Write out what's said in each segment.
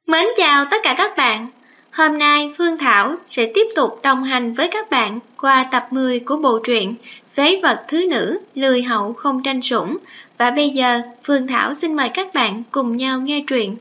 Mến chào tất cả các bạn. Hôm nay Phương Thảo sẽ tiếp tục đồng hành với các bạn qua tập 10 của bộ truyện Phế vật thứ nữ, lười hậu không tranh sủng. Và bây giờ Phương Thảo xin mời các bạn cùng nhau nghe truyện.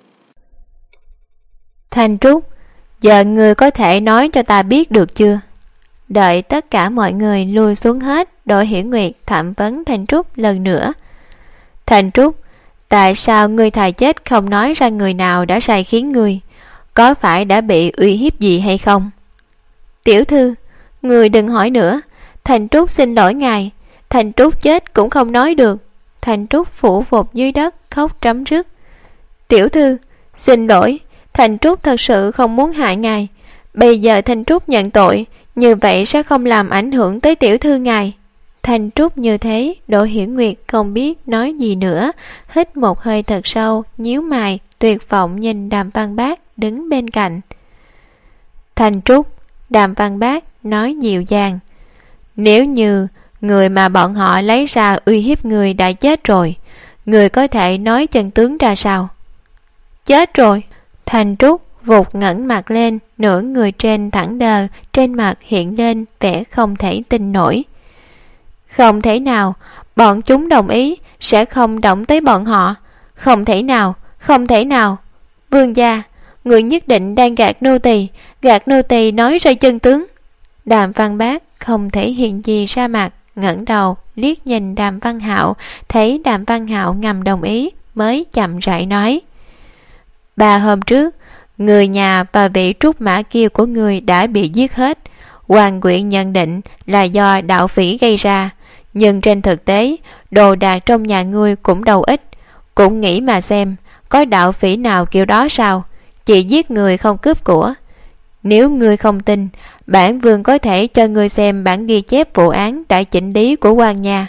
Thanh Trúc, giờ người có thể nói cho ta biết được chưa? Đợi tất cả mọi người lui xuống hết, Đỗ Hiểu Nguyệt thẩm vấn Thanh Trúc lần nữa. Thanh Trúc, tại sao ngươi thà chết không nói ra người nào đã sai khiến ngươi? Có phải đã bị uy hiếp gì hay không? Tiểu thư, người đừng hỏi nữa. Thanh Trúc xin lỗi ngài. Thanh Trúc chết cũng không nói được. Thanh Trúc phủ phục dưới đất khóc rấm rứt. Tiểu thư, xin lỗi. Thanh Trúc thật sự không muốn hại ngài. Bây giờ Thanh Trúc nhận tội, như vậy sẽ không làm ảnh hưởng tới tiểu thư ngài. Thanh Trúc như thế, Đỗ Hiểu Nguyệt không biết nói gì nữa, hít một hơi thật sâu, nhíu mày, tuyệt vọng nhìn Đàm Văn Bác đứng bên cạnh. Thanh Trúc, Đàm Văn Bác nói dịu dàng, nếu như người mà bọn họ lấy ra uy hiếp người đã chết rồi, người có thể nói chân tướng ra sao? Chết rồi. Thanh Trúc vụt ngẩng mặt lên, nửa người trên thẳng đờ, trên mặt hiện lên vẻ không thể tin nổi. Không thể nào, bọn chúng đồng ý sẽ không động tới bọn họ. Không thể nào, không thể nào. Vương gia, người nhất định đang gạt nô tỳ nói ra chân tướng. Đàm Văn Bác không thể hiện gì ra mặt, ngẩng đầu liếc nhìn Đàm Văn Hạo, thấy Đàm Văn Hạo ngầm đồng ý mới chậm rãi nói. 3 hôm trước, người nhà và vị trúc mã kia của người đã bị giết hết. Hoàng quyện nhận định là do đạo phỉ gây ra, nhưng trên thực tế đồ đạc trong nhà ngươi cũng đâu ít. Cũng nghĩ mà xem, có đạo phỉ nào kiểu đó sao? Chỉ giết người không cướp của. Nếu ngươi không tin, bản vương có thể cho ngươi xem bản ghi chép vụ án đã chỉnh lý của quan nhà.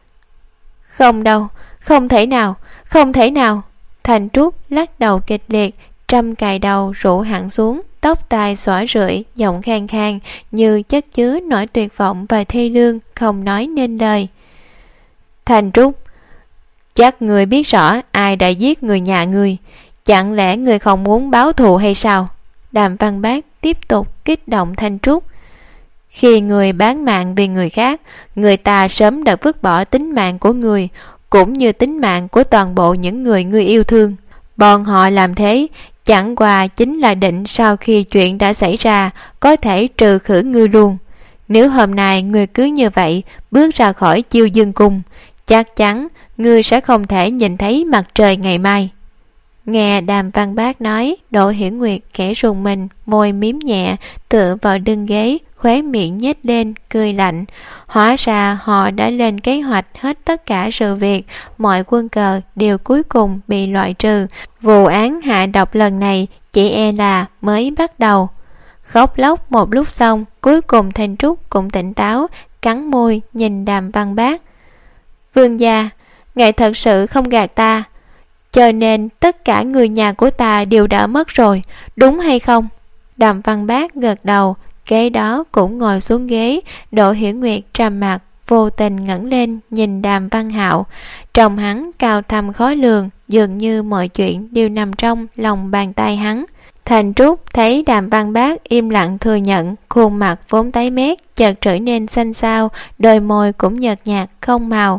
Không đâu, không thể nào, không thể nào. Thanh Trúc lắc đầu kịch liệt, trăm cài đầu rủ hẳn xuống, tóc tai xõa rượi, giọng khang khang như chất chứa nỗi tuyệt vọng và thê lương, không nói nên lời. Thanh Trúc, chắc người biết rõ ai đã giết người nhà người, chẳng lẽ người không muốn báo thù hay sao? Đàm Văn Bác tiếp tục kích động Thanh Trúc. Khi người bán mạng vì người khác, người ta sớm đã vứt bỏ tính mạng của người, cũng như tính mạng của toàn bộ những người ngươi yêu thương. Bọn họ làm thế chẳng qua chính là định sau khi chuyện đã xảy ra có thể trừ khử ngươi luôn. Nếu hôm nay ngươi cứ như vậy bước ra khỏi Chiêu Dương Cung, chắc chắn ngươi sẽ không thể nhìn thấy mặt trời ngày mai. Nghe Đàm Văn Bác nói, Đỗ Hiểu Nguyệt khẽ rùng mình, môi miếm nhẹ, tựa vào lưng ghế, khóe miệng nhếch lên, cười lạnh. Hóa ra họ đã lên kế hoạch hết tất cả sự việc, mọi quân cờ đều cuối cùng bị loại trừ. Vụ án hạ độc lần này chỉ e là mới bắt đầu. Khóc lóc một lúc xong, cuối cùng Thanh Trúc cũng tỉnh táo, cắn môi nhìn Đàm Văn Bác. Vương gia, ngài thật sự không gạt ta, cho nên tất cả người nhà của ta đều đã mất rồi, đúng hay không? Đàm Văn Bác gật đầu, kế đó cũng ngồi xuống ghế. Đỗ Hiểu Nguyệt trầm mặt, vô tình ngẩng lên nhìn Đàm Văn Hạo. Trông hắn cao thâm khó lường, dường như mọi chuyện đều nằm trong lòng bàn tay hắn. Thanh Trúc thấy Đàm Văn Bác im lặng thừa nhận, khuôn mặt vốn tái mét chợt trở nên xanh xao, đôi môi cũng nhợt nhạt không màu.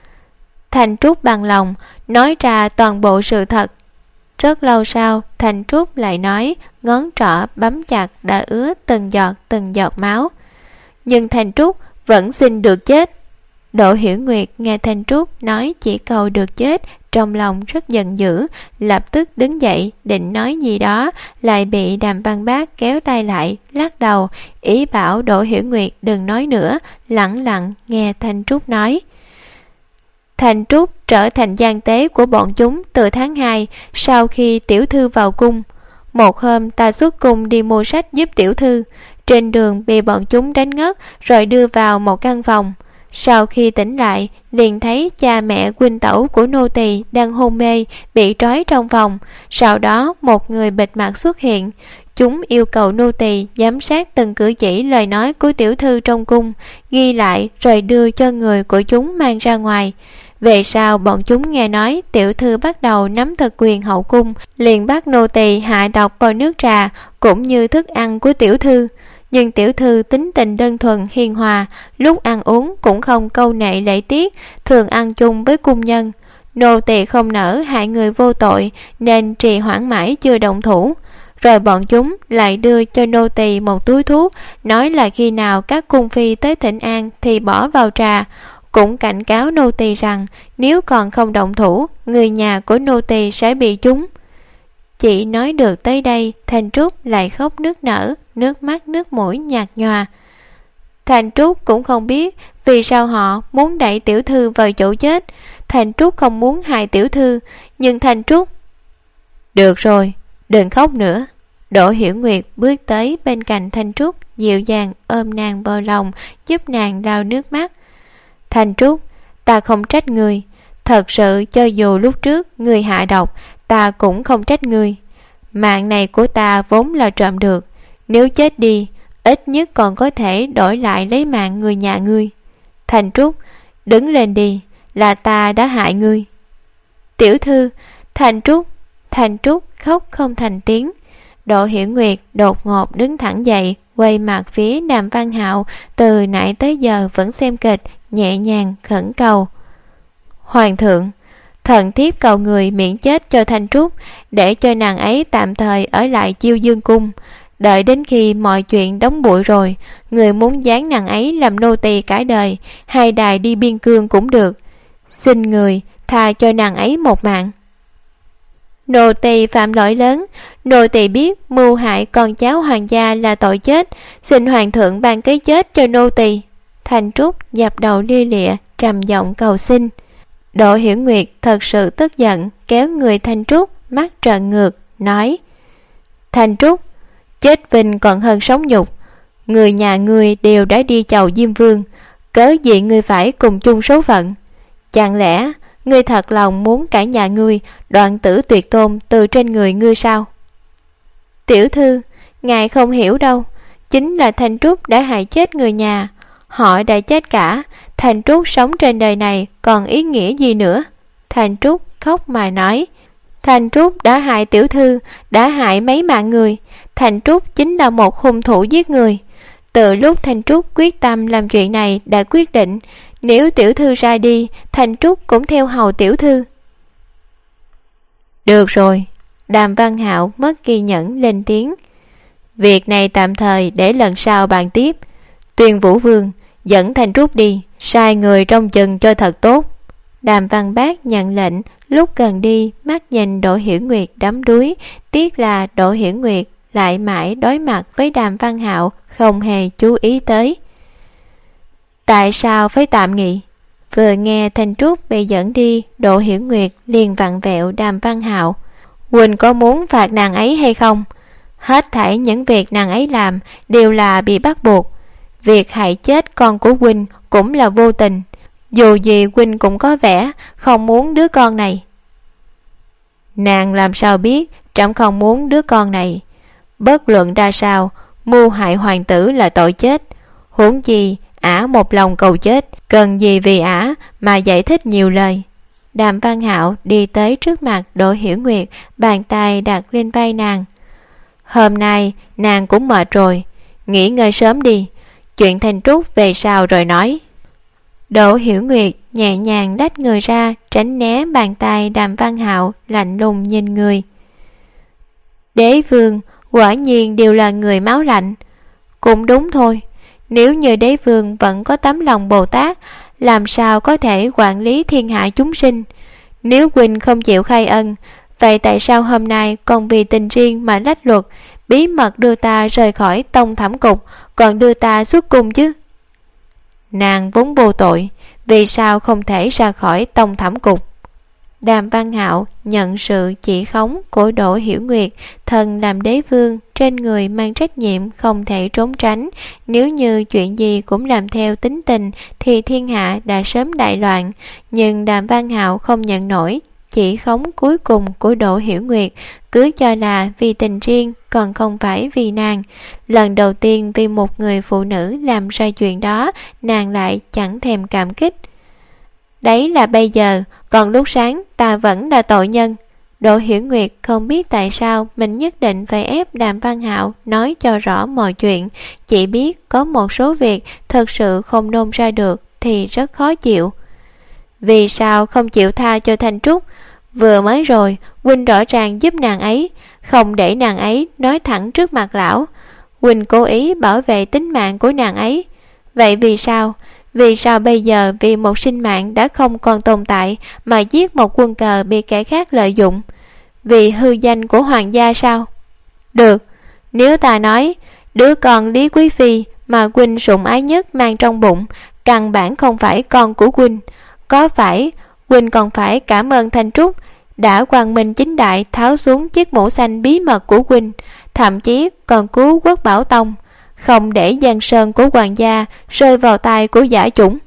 Thanh Trúc bằng lòng nói ra toàn bộ sự thật. Rất lâu sau, Thanh Trúc lại nói, ngón trỏ bấm chặt đã ứa từng giọt máu. Nhưng Thanh Trúc vẫn xin được chết. Đỗ Hiểu Nguyệt nghe Thanh Trúc nói chỉ câu được chết, trong lòng rất giận dữ, lập tức đứng dậy định nói gì đó, lại bị Đàm Văn Bác kéo tay lại, lắc đầu, ý bảo Đỗ Hiểu Nguyệt đừng nói nữa, lặng lặng nghe Thanh Trúc nói. Thanh Trúc trở thành gian tế của bọn chúng từ tháng 2 sau khi tiểu thư vào cung. Một hôm ta xuất cung đi mua sách giúp tiểu thư, trên đường bị bọn chúng đánh ngất rồi đưa vào một căn phòng. Sau khi tỉnh lại, liền thấy cha mẹ huynh tẩu của nô tỳ đang hôn mê, bị trói trong phòng. Sau đó một người bịt mặt xuất hiện. Chúng yêu cầu nô tỳ giám sát từng cử chỉ lời nói của tiểu thư trong cung, ghi lại rồi đưa cho người của chúng mang ra ngoài. Về sau bọn chúng nghe nói tiểu thư bắt đầu nắm thực quyền hậu cung, liền bắt nô tỳ hạ độc vào nước trà cũng như thức ăn của tiểu thư. Nhưng tiểu thư tính tình đơn thuần hiền hòa, lúc ăn uống cũng không câu nệ lễ tiết, thường ăn chung với cung nhân. Nô tỳ không nỡ hại người vô tội nên trì hoãn mãi chưa động thủ. Rồi bọn chúng lại đưa cho nô tỳ một túi thuốc, nói là khi nào các cung phi tới thỉnh an thì bỏ vào trà, cũng cảnh cáo nô tỳ rằng nếu còn không động thủ, người nhà của nô tỳ sẽ bị chúng. Chị nói được tới đây, Thanh Trúc lại khóc nức nở, nước mắt nước mũi nhạt nhòa. Thanh Trúc cũng không biết vì sao họ muốn đẩy tiểu thư vào chỗ chết. Thanh Trúc không muốn hại tiểu thư, nhưng Thanh Trúc... Được rồi, đừng khóc nữa. Đỗ Hiểu Nguyệt bước tới bên cạnh Thanh Trúc, dịu dàng ôm nàng vào lòng, giúp nàng lau nước mắt. Thanh Trúc, ta không trách người. Thật sự cho dù lúc trước người hạ độc, ta cũng không trách người. Mạng này của ta vốn là trộm được, nếu chết đi, ít nhất còn có thể đổi lại lấy mạng người nhà ngươi. Thanh Trúc, đứng lên đi, là ta đã hại ngươi. Tiểu thư, Thanh Trúc khóc không thành tiếng. Đỗ Hiểu Nguyệt đột ngột đứng thẳng dậy, quay mặt phía Đàm Văn Hạo, từ nãy tới giờ vẫn xem kịch, nhẹ nhàng khẩn cầu. Hoàng thượng, thần thiếp cầu người miễn chết cho Thanh Trúc, để cho nàng ấy tạm thời ở lại Chiêu Dương cung. Đợi đến khi mọi chuyện đóng bụi rồi, người muốn giáng nàng ấy làm nô tỳ cả đời, hai đài đi biên cương cũng được. Xin người tha cho nàng ấy một mạng. Nô tỳ phạm lỗi lớn, nô tỳ biết mưu hại con cháu hoàng gia là tội chết, xin hoàng thượng ban cái chết cho nô tỳ. Thanh Trúc dập đầu lia lịa, trầm giọng cầu xin. Đỗ Hiểu Nguyệt thật sự tức giận, kéo người Thanh Trúc, mắt trợn ngược, nói: Thanh Trúc, chết vinh còn hơn sống nhục. Người nhà ngươi đều đã đi chầu Diêm Vương, cớ gì ngươi phải cùng chung số phận? Chẳng lẽ ngươi thật lòng muốn cả nhà ngươi đoạn tử tuyệt tôn từ trên người ngươi sao? Tiểu thư, ngài không hiểu đâu, chính là Thanh Trúc đã hại chết người nhà. Họ đã chết cả, Thanh Trúc sống trên đời này còn ý nghĩa gì nữa? Thanh Trúc khóc mà nói: Thanh Trúc đã hại tiểu thư, đã hại mấy mạng người. Thanh Trúc chính là một hung thủ giết người. Từ lúc Thanh Trúc quyết tâm làm chuyện này đã quyết định, nếu tiểu thư ra đi, Thanh Trúc cũng theo hầu tiểu thư. Được rồi, Đàm Văn Hạo mất kiên nhẫn lên tiếng. Việc này tạm thời để lần sau bàn tiếp. Tuyên Vũ Vương, dẫn Thanh Trúc đi, sai người trông chừng cho thật tốt. Đàm Văn Bác nhận lệnh, lúc gần đi mắt nhìn Đỗ Hiểu Nguyệt đắm đuối, tiếc là Đỗ Hiểu Nguyệt lại mãi đối mặt với Đàm Văn Hạo, không hề chú ý tới. Tại sao phải tạm nghỉ? Vừa nghe Thanh Trúc bị dẫn đi, Đỗ Hiểu Nguyệt liền vặn vẹo Đàm Văn Hạo. Huynh có muốn phạt nàng ấy hay không? Hết thảy những việc nàng ấy làm đều là bị bắt buộc. Việc hại chết con của huynh cũng là vô tình. Dù gì huynh cũng có vẻ không muốn đứa con này. Nàng làm sao biết trẫm không muốn đứa con này? Bất luận ra sao, mưu hại hoàng tử là tội chết. Huống chi ả một lòng cầu chết, cần gì vì ả mà giải thích nhiều lời. Đàm Văn Hạo đi tới trước mặt Đỗ Hiểu Nguyệt, bàn tay đặt lên vai nàng. Hôm nay nàng cũng mệt rồi, nghỉ ngơi sớm đi, chuyện Thanh Trúc về sau rồi nói. Đỗ Hiểu Nguyệt nhẹ nhàng lách người ra, tránh né bàn tay Đàm Văn Hạo, lạnh lùng nhìn người. Đế vương quả nhiên đều là người máu lạnh. Cũng đúng thôi, nếu như đế vương vẫn có tấm lòng Bồ Tát, làm sao có thể quản lý thiên hạ chúng sinh? Nếu huynh không chịu khai ân, vậy tại sao hôm nay còn vì tình riêng mà lách luật, bí mật đưa ta rời khỏi Tông Thẩm Cục, còn đưa ta xuất cung chứ? Nàng vốn vô tội, vì sao không thể ra khỏi Tông Thẩm Cục? Đàm Văn Hạo nhận sự chỉ khống của Đỗ Hiểu Nguyệt, thần làm đế vương, trên người mang trách nhiệm không thể trốn tránh. Nếu như chuyện gì cũng làm theo tính tình thì thiên hạ đã sớm đại loạn. Nhưng Đàm Văn Hạo không nhận nổi chỉ khống cuối cùng của Đỗ Hiểu Nguyệt, cứ cho là vì tình riêng, còn không phải vì nàng. Lần đầu tiên vì một người phụ nữ làm ra chuyện đó, nàng lại chẳng thèm cảm kích. Đấy là bây giờ, còn lúc sáng ta vẫn là tội nhân. Đỗ Hiểu Nguyệt không biết tại sao mình nhất định phải ép Đàm Văn Hạo nói cho rõ mọi chuyện, chỉ biết có một số việc thật sự không nôn ra được thì rất khó chịu. Vì sao không chịu tha cho Thanh Trúc? Vừa mới rồi huynh rõ ràng giúp nàng ấy, không để nàng ấy nói thẳng trước mặt lão. Huynh cố ý bảo vệ tính mạng của nàng ấy. Vậy vì sao? Vì sao bây giờ vì một sinh mạng đã không còn tồn tại mà giết một quân cờ bị kẻ khác lợi dụng? Vì hư danh của hoàng gia sao? Được, nếu ta nói đứa con Lý Quý Phi mà huynh sủng ái nhất mang trong bụng căn bản không phải con của huynh, có phải huynh còn phải cảm ơn Thanh Trúc đã quang minh chính đại tháo xuống chiếc mũ xanh bí mật của huynh, thậm chí còn cứu Quốc Bảo Tông, không để giang sơn của hoàng gia rơi vào tay của giả chủng.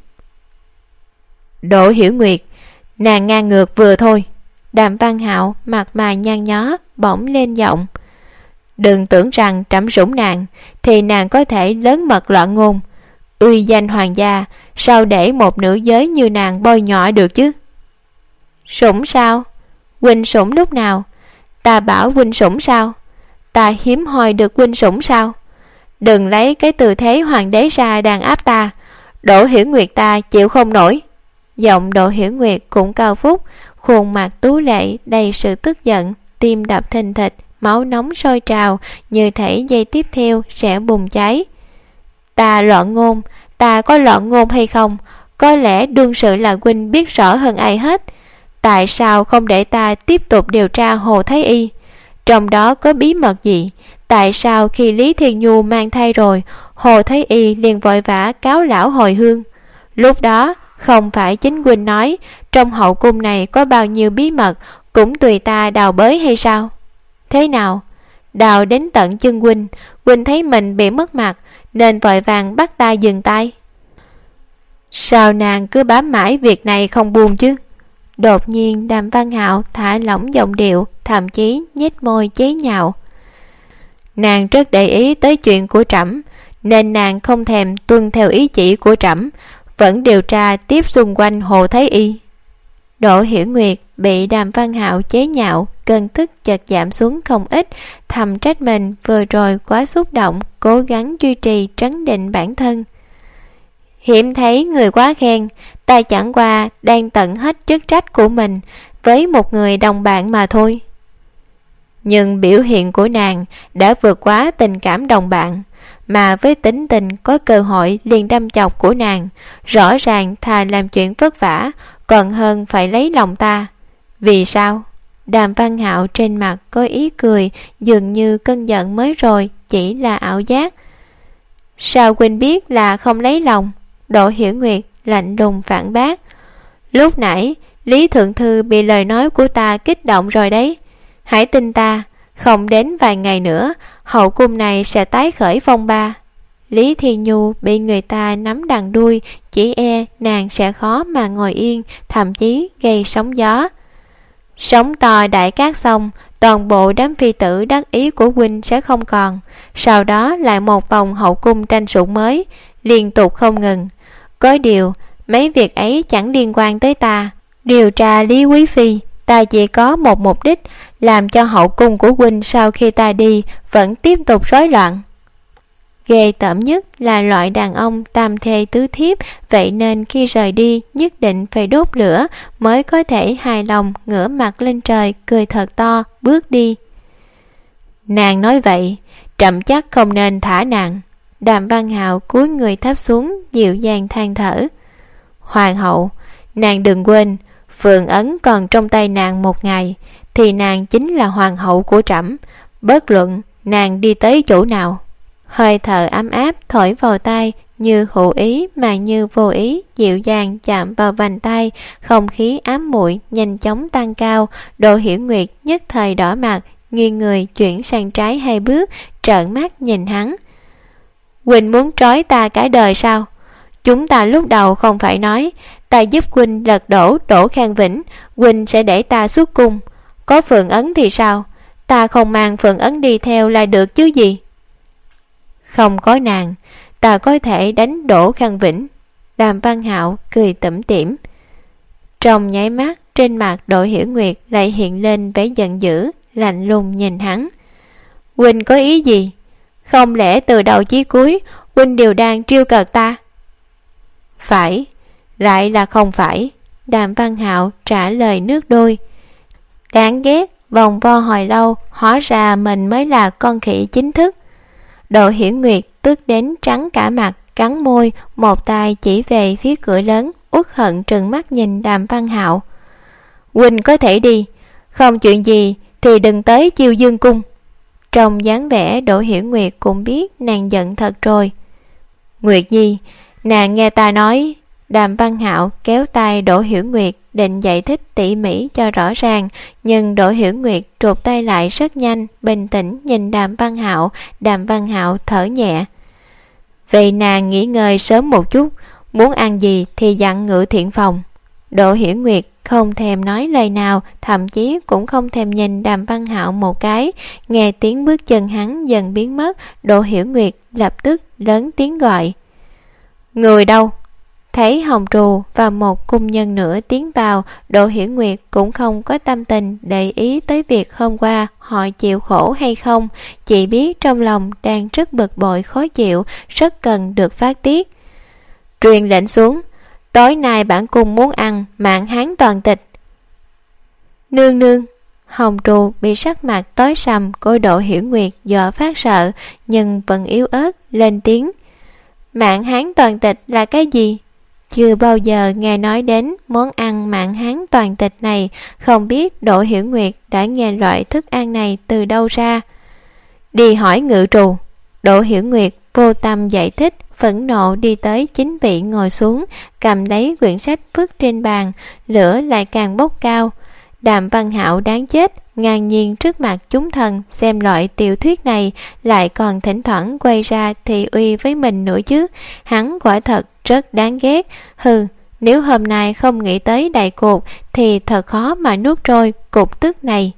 Đỗ Hiểu Nguyệt, nàng ngang ngược vừa thôi. Đàm Văn Hạo mặt mày nhăn nhó bỗng lên giọng. Đừng tưởng rằng trẫm sủng nàng thì nàng có thể lớn mật loạn ngôn. Uy danh hoàng gia sao để một nữ giới như nàng bôi nhọ được chứ? Sủng sao? Huynh sủng lúc nào? Ta bảo huynh sủng sao? Ta hiếm hoi được huynh sủng sao? Đừng lấy cái tư thế hoàng đế ra đàn áp ta. Đỗ Hiểu Nguyệt ta chịu không nổi. Giọng Đỗ Hiểu Nguyệt cũng cao phúc, khuôn mặt tú lệ đầy sự tức giận, tim đập thình thịch, máu nóng sôi trào, như thể giây tiếp theo sẽ bùng cháy. Ta loạn ngôn, ta có loạn ngôn hay không? Có lẽ đương sự là huynh biết rõ hơn ai hết. Tại sao không để ta tiếp tục điều tra Hồ Thái Y? Trong đó có bí mật gì? Tại sao khi Lý Thiên Nhu mang thai rồi, Hồ Thái Y liền vội vã cáo lão hồi hương? Lúc đó không phải chính huynh nói trong hậu cung này có bao nhiêu bí mật cũng tùy ta đào bới hay sao? Thế nào? Đào đến tận chân huynh, huynh thấy mình bị mất mặt nên vội vàng bắt ta dừng tay. Sao nàng cứ bám mãi việc này không buông chứ? Đột nhiên Đàm Văn Hạo thả lỏng giọng điệu, thậm chí nhếch môi chế nhạo. Nàng rất để ý tới chuyện của trẫm, nên nàng không thèm tuân theo ý chỉ của trẫm, vẫn điều tra tiếp xung quanh Hồ Thái Y. Đỗ Hiểu Nguyệt bị Đàm Văn Hạo chế nhạo, cơn tức chợt giảm xuống không ít, thầm trách mình vừa rồi quá xúc động, cố gắng duy trì trấn định bản thân. Hiếm thấy người quá khen, ta chẳng qua đang tận hết chức trách của mình với một người đồng bạn mà thôi. Nhưng biểu hiện của nàng đã vượt quá tình cảm đồng bạn, mà với tính tình có cơ hội liền đâm chọc của nàng, rõ ràng thà làm chuyện vất vả còn hơn phải lấy lòng ta. Vì sao? Đàm Văn Hạo trên mặt có ý cười, dường như cơn giận mới rồi chỉ là ảo giác. Sao huynh biết là không lấy lòng? Đỗ Hiểu Nguyệt lạnh lùng phản bác. Lúc nãy Lý Thượng Thư bị lời nói của ta kích động rồi đấy. Hãy tin ta, không đến vài ngày nữa hậu cung này sẽ tái khởi phong ba. Lý Thiên Nhu bị người ta nắm đằng đuôi, chỉ e nàng sẽ khó mà ngồi yên, thậm chí gây sóng gió. Sóng to đại cát xong, toàn bộ đám phi tử đắc ý của huynh sẽ không còn. Sau đó lại một vòng hậu cung tranh sủng mới, liên tục không ngừng. Có điều mấy việc ấy chẳng liên quan tới ta. Điều tra Lý Quý Phi, ta chỉ có một mục đích, làm cho hậu cung của huynh sau khi ta đi vẫn tiếp tục rối loạn. Ghê tởm nhất là loại đàn ông tam thê tứ thiếp, vậy nên khi rời đi nhất định phải đốt lửa mới có thể hài lòng ngửa mặt lên trời cười thật to bước đi. Nàng nói vậy, trẫm chắc không nên thả nàng. Đàm Văn Hạo cúi người thấp xuống dịu dàng than thở. Hoàng hậu, nàng đừng quên, phượng ấn còn trong tay nàng một ngày thì nàng chính là hoàng hậu của trẫm, bất luận nàng đi tới chỗ nào. Hơi thở ấm áp thổi vào tai, như hữu ý mà như vô ý, dịu dàng chạm vào vành tay. Không khí ám muội nhanh chóng tăng cao. Đỗ Hiểu Nguyệt nhất thời đỏ mặt, nghiêng người chuyển sang trái 2 bước, trợn mắt nhìn hắn. Huynh muốn trói ta cả đời sao? Chúng ta lúc đầu không phải nói ta giúp huynh lật đổ Đỗ Khang Vĩnh, huynh sẽ để ta xuất cung. Có phượng ấn thì sao? Ta không mang phượng ấn đi theo là được chứ gì? Không có nàng, ta có thể đánh Đỗ Khang Vĩnh. Đàm Văn Hạo cười tủm tỉm. Trong nháy mắt, trên mặt Đỗ Hiểu Nguyệt lại hiện lên vẻ giận dữ, lạnh lùng nhìn hắn. Huynh có ý gì? Không lẽ từ đầu chí cuối huynh đều đang trêu cợt ta? Phải, lại là không phải. Đàm Văn Hạo trả lời nước đôi. Đáng ghét, vòng vo hồi lâu, hóa ra mình mới là con khỉ chính thức. Đỗ Hiểu Nguyệt tức đến trắng cả mặt, cắn môi, một tay chỉ về phía cửa lớn, uất hận trừng mắt nhìn Đàm Văn Hạo. Huynh có thể đi, không chuyện gì thì đừng tới Chiêu Dương cung. Trong dáng vẻ Đỗ Hiểu Nguyệt cũng biết nàng giận thật rồi. Nguyệt Nhi, nàng nghe ta nói. Đàm Văn Hạo kéo tay Đỗ Hiểu Nguyệt định giải thích tỉ mỉ cho rõ ràng, nhưng Đỗ Hiểu Nguyệt trụt tay lại rất nhanh, bình tĩnh nhìn Đàm Văn Hạo. Đàm Văn Hạo thở nhẹ. Vậy nàng nghỉ ngơi sớm một chút, muốn ăn gì thì dặn Ngự Thiện phòng. Đỗ Hiểu Nguyệt không thèm nói lời nào, thậm chí cũng không thèm nhìn Đàm Văn Hạo một cái. Nghe tiếng bước chân hắn dần biến mất, Đỗ Hiểu Nguyệt lập tức lớn tiếng gọi. Người đâu? Thấy Hồng Trù và một cung nhân nữa tiến vào, Đỗ Hiểu Nguyệt cũng không có tâm tình để ý tới việc hôm qua họ chịu khổ hay không, chỉ biết trong lòng đang rất bực bội khó chịu, rất cần được phát tiết. Truyền lệnh xuống, tối nay bản cung muốn ăn mạn hán toàn tịch. Nương nương. Hồng Trù bị sắc mặt tối sầm của Đỗ Hiểu Nguyệt dọa phát sợ, nhưng vẫn yếu ớt lên tiếng. Mạn hán toàn tịch là cái gì? Chưa bao giờ nghe nói đến món ăn mạn hán toàn tịch này, không biết Đỗ Hiểu Nguyệt đã nghe loại thức ăn này từ đâu ra. Đi hỏi Ngự Trù. Đỗ Hiểu Nguyệt vô tâm giải thích, phẫn nộ đi tới chính vị ngồi xuống, cầm lấy quyển sách vứt trên bàn, lửa lại càng bốc cao. Đàm Văn Hạo đáng chết, ngang nhiên trước mặt chúng thần xem loại tiểu thuyết này, lại còn thỉnh thoảng quay ra thị uy với mình nữa chứ. Hắn quả thật rất đáng ghét. Hừ, nếu hôm nay không nghĩ tới đại cuộc thì thật khó mà nuốt trôi cục tức này.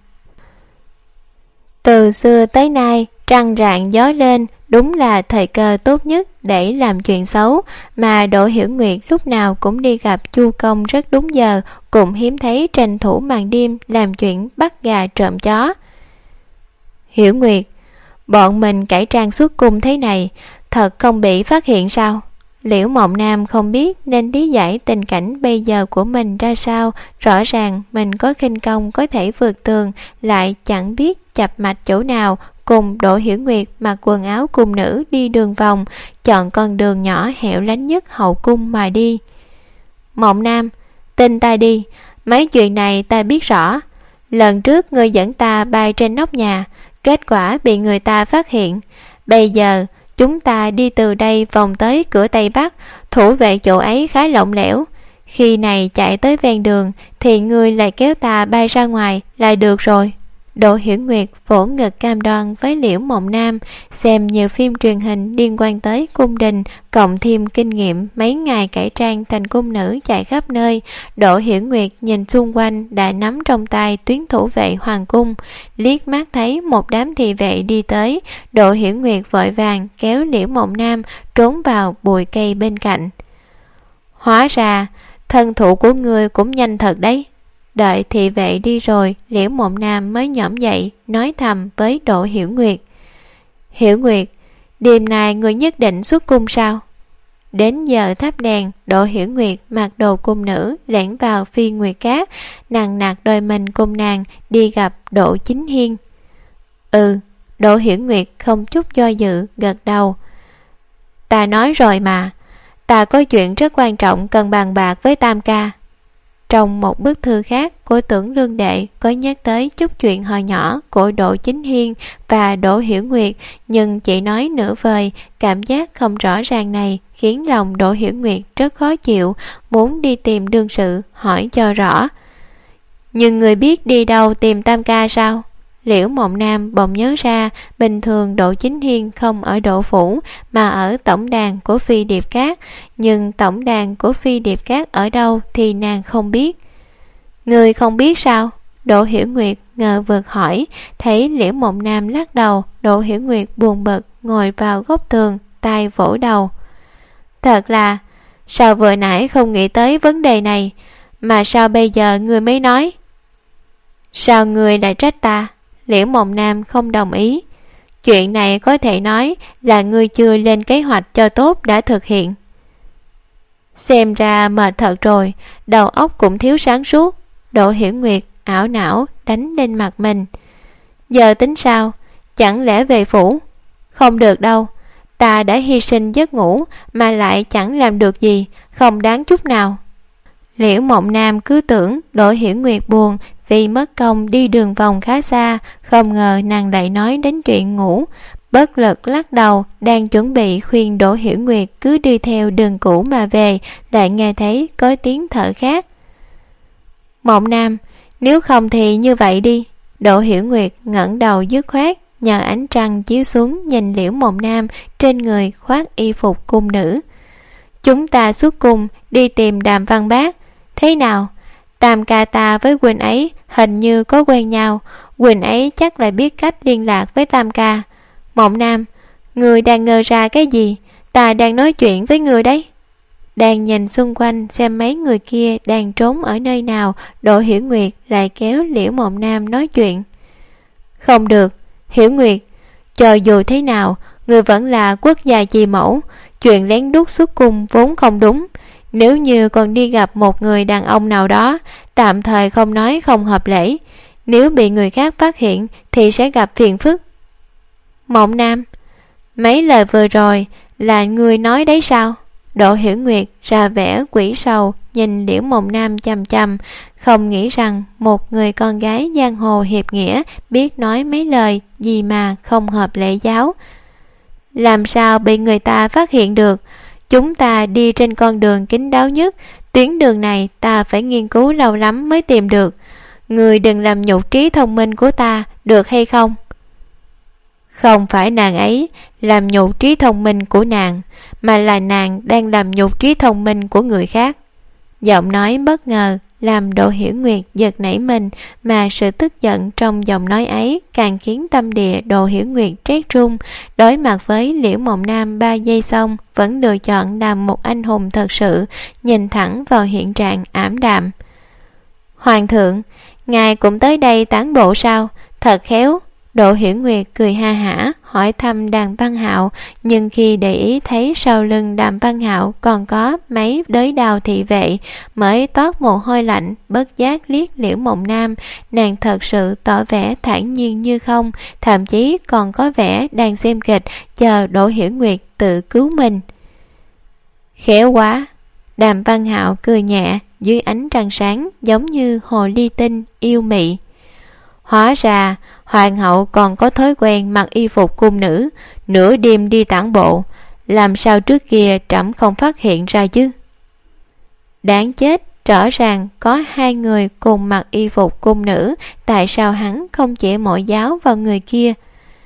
Từ xưa tới nay, trăng rạng gió lên đúng là thời cơ tốt nhất để làm chuyện xấu, mà Đỗ Hiểu Nguyệt lúc nào cũng đi gặp Chu Công rất đúng giờ, cũng hiếm thấy tranh thủ màn đêm làm chuyện bắt gà trộm chó. Hiểu Nguyệt, bọn mình cải trang xuất cung thế này thật không bị phát hiện sao? Liễu Mộng Nam không biết nên lý giải tình cảnh bây giờ của mình ra sao. Rõ ràng mình có khinh công có thể vượt tường, lại chẳng biết chập mạch chỗ nào. Cùng Đỗ Hiểu Nguyệt mặc quần áo cung nữ đi đường vòng, chọn con đường nhỏ hẻo lánh nhất hậu cung mà đi. Mộng Nam, tin ta đi, mấy chuyện này ta biết rõ. Lần trước ngươi dẫn ta bay trên nóc nhà, kết quả bị người ta phát hiện. Bây giờ chúng ta đi từ đây vòng tới cửa Tây Bắc, thủ vệ chỗ ấy khá lỏng lẻo. Khi này chạy tới ven đường thì ngươi lại kéo ta bay ra ngoài là được rồi. Đỗ Hiểu Nguyệt vỗ ngực cam đoan với Liễu Mộng Nam, xem nhiều phim truyền hình liên quan tới cung đình, cộng thêm kinh nghiệm mấy ngày cải trang thành cung nữ chạy khắp nơi. Đỗ Hiểu Nguyệt nhìn xung quanh đã nắm trong tay tuyến thủ vệ hoàng cung, liếc mắt thấy một đám thị vệ đi tới. Đỗ Hiểu Nguyệt vội vàng kéo Liễu Mộng Nam trốn vào bụi cây bên cạnh. Hóa ra thân thủ của ngươi cũng nhanh thật đấy. Đợi thị vệ đi rồi, Liễu Mộng Nam mới nhõm dậy nói thầm với Đỗ Hiểu Nguyệt. Hiểu Nguyệt, đêm nay người nhất định xuất cung sao? Đến giờ thắp đèn, Đỗ Hiểu Nguyệt mặc đồ cung nữ lẻn vào Phi Nguyệt Cát, nằng nặc đôi mình cùng nàng đi gặp Đỗ Chính Hiên. Ừ, Đỗ Hiểu Nguyệt không chút do dự gật đầu. Ta nói rồi mà, ta có chuyện rất quan trọng cần bàn bạc với Tam ca. Trong một bức thư khác của Tưởng Lương Đệ có nhắc tới chút chuyện hồi nhỏ của Đỗ Chính Hiên và Đỗ Hiểu Nguyệt, nhưng chỉ nói nửa vời. Cảm giác không rõ ràng này khiến lòng Đỗ Hiểu Nguyệt rất khó chịu, muốn đi tìm đương sự hỏi cho rõ. Nhưng người biết đi đâu tìm Tam ca sao? Liễu Mộng Nam bỗng nhớ ra, bình thường Đỗ Chính Hiên không ở Đỗ phủ mà ở tổng đàn của Phi Điệp Cát, nhưng tổng đàn của Phi Điệp Cát ở đâu thì nàng không biết. Người không biết sao? Đỗ Hiểu Nguyệt ngờ vực hỏi. Thấy Liễu Mộng Nam lắc đầu, Đỗ Hiểu Nguyệt buồn bực ngồi vào góc tường, tay vỗ đầu. Thật là, sao vừa nãy không nghĩ tới vấn đề này? mà sao bây giờ ngươi mới nói? Sao ngươi lại trách ta? Liễu Mộng Nam không đồng ý. Chuyện này có thể nói là ngươi chưa lên kế hoạch cho tốt đã thực hiện. Xem ra mệt thật rồi, đầu óc cũng thiếu sáng suốt. Đỗ Hiểu Nguyệt ảo não đánh lên mặt mình. Giờ tính sao? Chẳng lẽ về phủ? Không được đâu, ta đã hy sinh giấc ngủ mà lại chẳng làm được gì, không đáng chút nào. Liễu Mộng Nam cứ tưởng Đỗ Hiểu Nguyệt buồn vì mất công đi đường vòng khá xa, không ngờ nàng lại nói đến chuyện ngủ. Bất lực lắc đầu, đang chuẩn bị khuyên Đỗ Hiểu Nguyệt cứ đi theo đường cũ mà về, lại nghe thấy có tiếng thở khác. Mộng Nam, nếu không thì như vậy đi. Đỗ Hiểu Nguyệt ngẩng đầu dứt khoát, nhờ ánh trăng chiếu xuống nhìn Liễu Mộng Nam trên người khoác y phục cung nữ. Chúng ta xuất cung đi tìm Đàm Văn Bác. Thế nào? Tam ca ta với Quỳnh ấy hình như có quen nhau. Quỳnh ấy chắc là biết cách liên lạc với Tam ca. Mộng Nam, người đang ngơ ra cái gì? Ta đang nói chuyện với người đấy. Đang nhìn xung quanh xem mấy người kia đang trốn ở nơi nào, Đỗ Hiểu Nguyệt lại kéo Liễu Mộng Nam nói chuyện. Không được, Hiểu Nguyệt, cho dù thế nào, người vẫn là quốc gia chi mẫu. Chuyện lén đút xuất cung vốn không đúng. Nếu như còn đi gặp một người đàn ông nào đó, tạm thời không nói không hợp lễ, nếu bị người khác phát hiện thì sẽ gặp phiền phức. Mộng Nam, mấy lời vừa rồi là người nói đấy sao? Đỗ Hiểu Nguyệt ra vẻ quỷ sầu nhìn Liễu Mộng Nam chằm chằm, không nghĩ rằng một người con gái giang hồ hiệp nghĩa biết nói mấy lời gì mà không hợp lễ giáo. Làm sao bị người ta phát hiện được? Chúng ta đi trên con đường kín đáo nhất, tuyến đường này ta phải nghiên cứu lâu lắm mới tìm được. Người đừng làm nhục trí thông minh của ta, được hay không? Không phải nàng ấy làm nhục trí thông minh của nàng, mà là nàng đang làm nhục trí thông minh của người khác. Giọng nói bất ngờ làm Đỗ Hiểu Nguyệt giật nảy mình, mà sự tức giận trong giọng nói ấy càng khiến tâm địa Đỗ Hiểu Nguyệt rét run. Đối mặt với Liễu Mộng Nam 3 giây xong vẫn lựa chọn làm một anh hùng thật sự, nhìn thẳng vào hiện trạng ảm đạm. Hoàng thượng, ngài cũng tới đây tán bộ sao? Thật khéo. Đỗ Hiểu Nguyệt cười ha hả hỏi thăm Đàm Văn Hạo, nhưng khi để ý thấy sau lưng Đàm Văn Hạo còn có mấy đới đào thị vệ, mới toát mồ hôi lạnh, bất giác liếc Liễu Mộng Nam. Nàng thật sự tỏ vẻ thản nhiên như không, thậm chí còn có vẻ đang xem kịch chờ Đỗ Hiểu Nguyệt tự cứu mình. Khéo quá. Đàm Văn Hạo cười nhẹ dưới ánh trăng sáng, giống như hồ ly tinh yêu mị. Hóa ra hoàng hậu còn có thói quen mặc y phục cung nữ, nửa đêm đi tản bộ. Làm sao trước kia trẫm không phát hiện ra chứ? Đáng chết, rõ ràng có hai người cùng mặc y phục cung nữ, tại sao hắn không chỉ mỗi giáo vào người kia?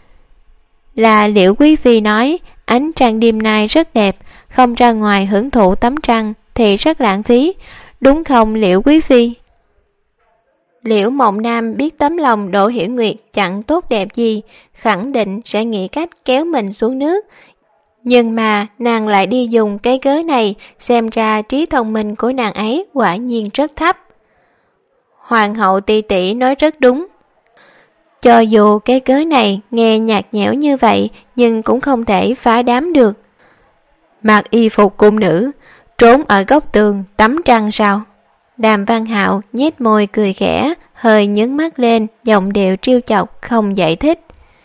Là Liễu quý phi nói ánh trăng đêm nay rất đẹp, không ra ngoài hưởng thụ tắm trăng thì rất lãng phí, đúng không Liễu quý phi? Liễu Mộng Nam biết tấm lòng Đỗ Hiểu Nguyệt chẳng tốt đẹp gì, khẳng định sẽ nghĩ cách kéo mình xuống nước. Nhưng mà nàng lại đi dùng cái cớ này, xem ra trí thông minh của nàng ấy quả nhiên rất thấp. Hoàng hậu tỷ tỷ nói rất đúng. Cho dù cái cớ này nghe nhạt nhẽo như vậy, nhưng cũng không thể phá đám được. Mặc y phục cung nữ, trốn ở góc tường tắm trăng sao? Đàm Văn Hạo nhếch môi cười khẽ, hơi nhướng mắt lên, giọng điệu trêu chọc không giải thích.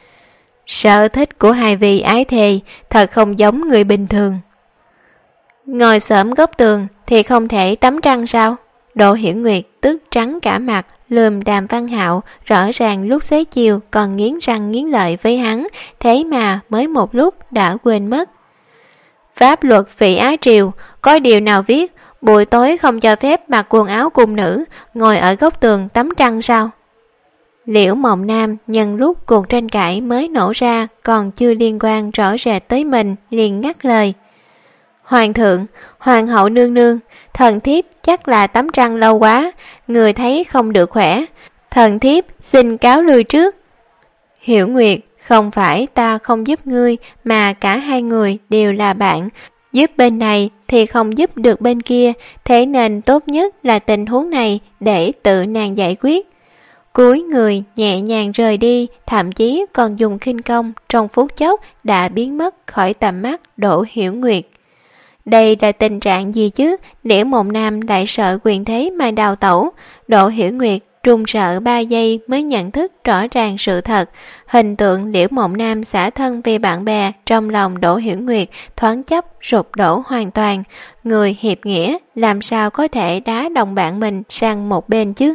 Sở thích của hai vị ái thề thật không giống người bình thường. Ngồi xổm góc tường thì không thể tắm trăng sao? Đỗ Hiểu Nguyệt tức trắng cả mặt, lườm Đàm Văn Hạo, rõ ràng lúc xế chiều còn nghiến răng nghiến lợi với hắn, thế mà mới một lúc đã quên mất. Pháp luật Phỉ Á Triều có điều nào viết buổi tối không cho phép mặc quần áo cung nữ, ngồi ở góc tường tắm trăng sao? Liễu Mộng Nam nhân lúc cuộc tranh cãi mới nổ ra còn chưa liên quan rõ rệt tới mình, liền ngắt lời. Hoàng thượng, hoàng hậu nương nương, thần thiếp chắc là tắm trăng lâu quá, người thấy không được khỏe, thần thiếp xin cáo lui trước. Hiểu Nguyệt, không phải ta không giúp ngươi, mà cả hai người đều là bạn. giúp bên này thì không giúp được bên kia, thế nên tốt nhất là tình huống này để tự nàng giải quyết. Cúi người nhẹ nhàng rời đi, thậm chí còn dùng khinh công, trong phút chốc đã biến mất khỏi tầm mắt Đỗ Hiểu Nguyệt. Đây là tình trạng gì chứ? Liễu Mộng Nam lại sợ quyền thế mà đào tẩu. Đỗ Hiểu Nguyệt run sợ 3 giây mới nhận thức rõ ràng sự thật. Hình tượng Liễu Mộng Nam xả thân vì bạn bè trong lòng Đỗ Hiểu Nguyệt thoáng chốc sụp đổ hoàn toàn. Người hiệp nghĩa làm sao có thể đá đồng bạn mình sang một bên chứ?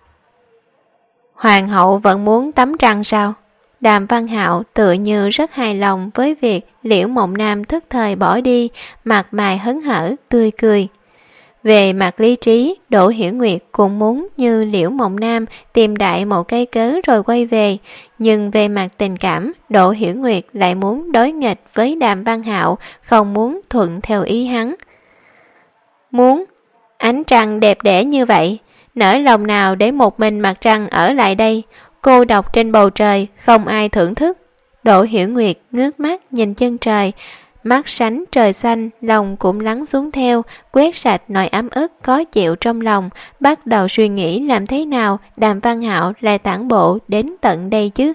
Hoàng hậu vẫn muốn tắm trăng sao? Đàm Văn Hạo tựa như rất hài lòng với việc Liễu Mộng Nam thức thời bỏ đi, mặt mày hớn hở, tươi cười. Về mặt lý trí, Đỗ Hiểu Nguyệt cũng muốn như Liễu Mộng Nam tìm đại một cây cớ rồi quay về, nhưng về mặt tình cảm, Đỗ Hiểu Nguyệt lại muốn đối nghịch với Đàm Văn Hạo, không muốn thuận theo ý hắn. Muốn ánh trăng đẹp đẽ như vậy, nỡ lòng nào để một mình mặt trăng ở lại đây, cô độc trên bầu trời, không ai thưởng thức. Đỗ Hiểu Nguyệt ngước mắt nhìn chân trời, mắt sánh trời xanh, lòng cũng lắng xuống theo, quét sạch nỗi ấm ức khó chịu trong lòng, bắt đầu suy nghĩ làm thế nào Đàm Văn Hạo lại tản bộ đến tận đây chứ.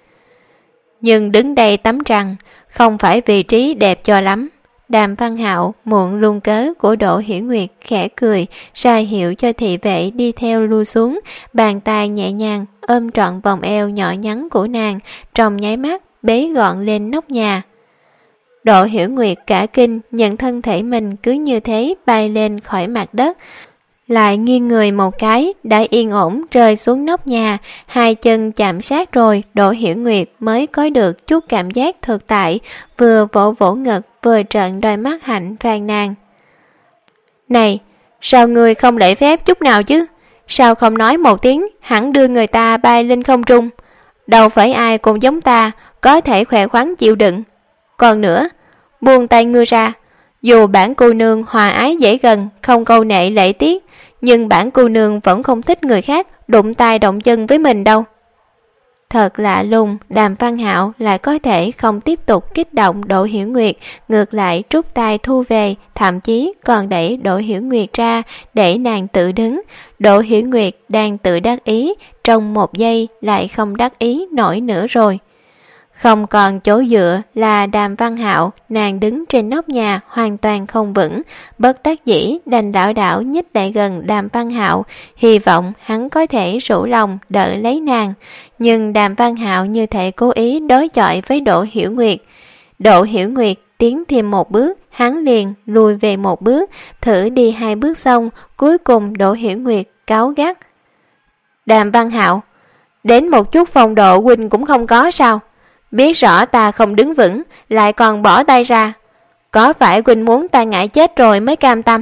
Nhưng đứng đây tắm trăng, không phải vị trí đẹp cho lắm. Đàm Văn Hạo mượn luôn cớ của Đỗ Hiểu Nguyệt khẽ cười, ra hiệu cho thị vệ đi theo lui xuống, bàn tay nhẹ nhàng ôm trọn vòng eo nhỏ nhắn của nàng, trong nháy mắt bế gọn lên nóc nhà. Đỗ Hiểu Nguyệt cả kinh nhận thân thể mình cứ như thế bay lên khỏi mặt đất, lại nghiêng người một cái đã yên ổn rơi xuống nóc nhà, hai chân chạm sát rồi Đỗ Hiểu Nguyệt mới có được chút cảm giác thực tại, vừa vỗ vỗ ngực vừa trợn đôi mắt hạnh phàn nàn. Này, sao ngươi không lễ phép chút nào chứ? Sao không nói một tiếng hẳn đưa người ta bay lên không trung? Đâu phải ai cũng giống ta có thể khỏe khoắn chịu đựng. Còn nữa, buông tay ngươi ra. Dù bản cô nương hòa ái dễ gần, không câu nệ lễ tiết, nhưng bản cô nương vẫn không thích người khác đụng tay động chân với mình đâu. Thật lạ lùng, Đàm Văn Hạo lại có thể không tiếp tục kích động Đỗ Hiểu Nguyệt, ngược lại rút tay thu về, thậm chí còn đẩy Đỗ Hiểu Nguyệt ra để nàng tự đứng. Đỗ Hiểu Nguyệt đang tự đắc ý, trong một giây lại không đắc ý nổi nữa rồi. Không còn chỗ dựa là Đàm Văn Hạo, nàng đứng trên nóc nhà hoàn toàn không vững, bất đắc dĩ đành đảo đảo nhích lại gần Đàm Văn Hạo, hy vọng hắn có thể rủ lòng đỡ lấy nàng. Nhưng Đàm Văn Hạo như thể cố ý đối chọi với Đỗ Hiểu Nguyệt. Đỗ Hiểu Nguyệt tiến thêm một bước, hắn liền lùi về một bước, thử đi 2 bước xong, cuối cùng Đỗ Hiểu Nguyệt cáu gắt. Đàm Văn Hạo, đến một chút phong độ huynh cũng không có sao? Biết rõ ta không đứng vững, lại còn bỏ tay ra. Có phải huynh muốn ta ngã chết rồi mới cam tâm?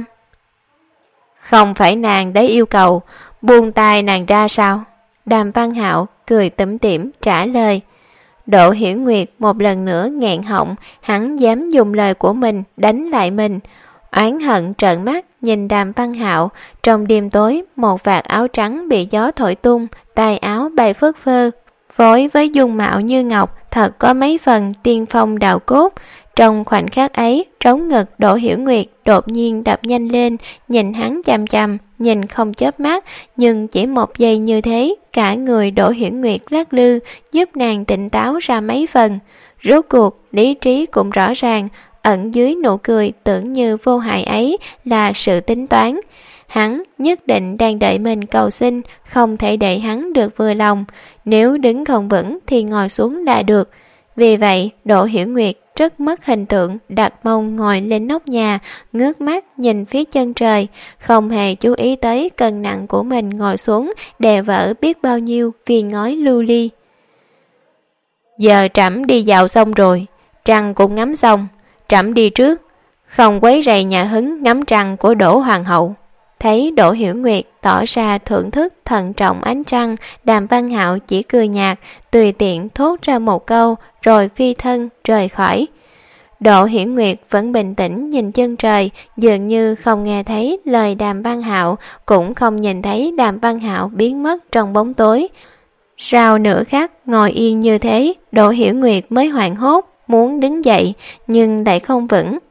Không phải nàng đấy yêu cầu, buông tay nàng ra sao? Đàm Văn Hạo cười tủm tỉm trả lời. Đỗ Hiểu Nguyệt một lần nữa nghẹn họng, hắn dám dùng lời của mình đánh lại mình. Oán hận trợn mắt nhìn Đàm Văn Hạo, trong đêm tối một vạt áo trắng bị gió thổi tung, tay áo bay phất phơ, phối với dung mạo như ngọc, thật có mấy phần tiên phong đạo cốt. Trong khoảnh khắc ấy, trống ngực Đỗ Hiểu Nguyệt đột nhiên đập nhanh lên, nhìn hắn chằm chằm, nhìn không chớp mắt, nhưng chỉ một giây như thế, cả người Đỗ Hiểu Nguyệt lắc lư, giúp nàng tỉnh táo ra mấy phần. Rốt cuộc, lý trí cũng rõ ràng, ẩn dưới nụ cười tưởng như vô hại ấy là sự tính toán. Hắn nhất định đang đợi mình cầu xin, không thể để hắn được vừa lòng. Nếu đứng không vững thì ngồi xuống là được. Vì vậy, Đỗ Hiểu Nguyệt rất mất hình tượng, đặt mông ngồi lên nóc nhà, ngước mắt nhìn phía chân trời, không hề chú ý tới cân nặng của mình ngồi xuống, đè vỡ biết bao nhiêu vì ngói lưu ly. Giờ trẫm đi dạo xong rồi, trăng cũng ngắm xong, trẫm đi trước, không quấy rầy nhà hứng ngắm trăng của Đỗ Hoàng hậu. Thấy Đỗ Hiểu Nguyệt tỏ ra thưởng thức thận trọng ánh trăng, Đàm Văn Hạo chỉ cười nhạt, tùy tiện thốt ra một câu rồi phi thân rời khỏi. Đỗ Hiểu Nguyệt vẫn bình tĩnh nhìn chân trời, dường như không nghe thấy lời Đàm Văn Hạo, cũng không nhìn thấy Đàm Văn Hạo biến mất trong bóng tối. Sau nửa khắc ngồi yên như thế, Đỗ Hiểu Nguyệt mới hoảng hốt, muốn đứng dậy, nhưng lại không vững,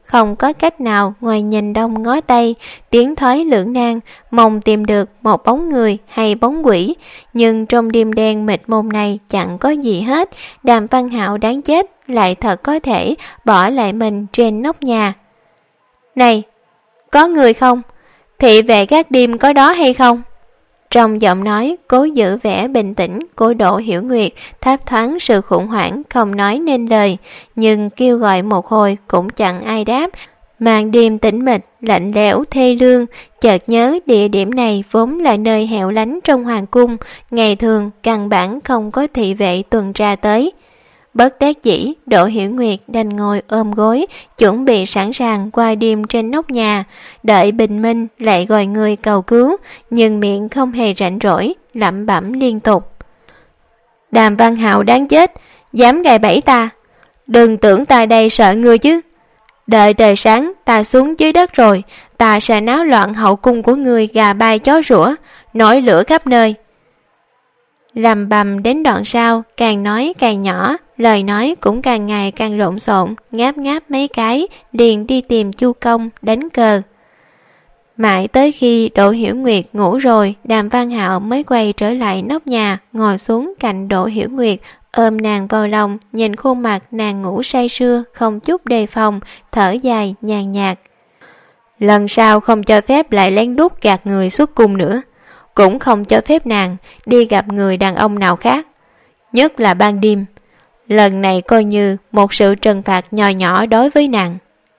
không có cách nào ngoài nhìn đông ngó tây, tiến thoái lưỡng nan, mong tìm được một bóng người hay bóng quỷ. Nhưng trong đêm đen mịt mùng này chẳng có gì hết. Đàm Văn Hạo đáng chết lại thật có thể bỏ lại mình trên nóc nhà. Này, có người không? Thị vệ gác đêm có đó hay không? Trong giọng nói cố giữ vẻ bình tĩnh của Đỗ Hiểu Nguyệt tháp thoáng sự khủng hoảng không nói nên lời, nhưng kêu gọi một hồi cũng chẳng ai đáp. Màn đêm tĩnh mịch lạnh lẽo thê lương, chợt nhớ địa điểm này vốn là nơi hẻo lánh trong hoàng cung, ngày thường căn bản không có thị vệ tuần tra tới. Bất đắc dĩ, Đỗ Hiểu Nguyệt đành ngồi ôm gối, chuẩn bị sẵn sàng qua đêm trên nóc nhà, đợi bình minh lại gọi người cầu cứu, nhưng miệng không hề rảnh rỗi, lẩm bẩm liên tục. Đàm Văn Hạo đáng chết, dám gài bẫy ta. Đừng tưởng ta đây sợ ngươi chứ. Đợi trời sáng, ta xuống dưới đất rồi, ta sẽ náo loạn hậu cung của ngươi gà bay chó rủa, nổi lửa khắp nơi. Lầm bầm đến đoạn sau, càng nói càng nhỏ, lời nói cũng càng ngày càng lộn xộn, ngáp ngáp mấy cái, liền đi tìm Chu Công đánh cờ. Mãi tới khi Đỗ Hiểu Nguyệt ngủ rồi, Đàm Văn Hạo mới quay trở lại nóc nhà, ngồi xuống cạnh Đỗ Hiểu Nguyệt, ôm nàng vào lòng, nhìn khuôn mặt nàng ngủ say sưa, không chút đề phòng, thở dài nhàn nhạt. Lần sau không cho phép lại lén lút gạt người xuất cung nữa, cũng không cho phép nàng đi gặp người đàn ông nào khác, nhất là ban đêm. Lần này coi như một sự trừng phạt nhỏ nhỏ đối với nàng.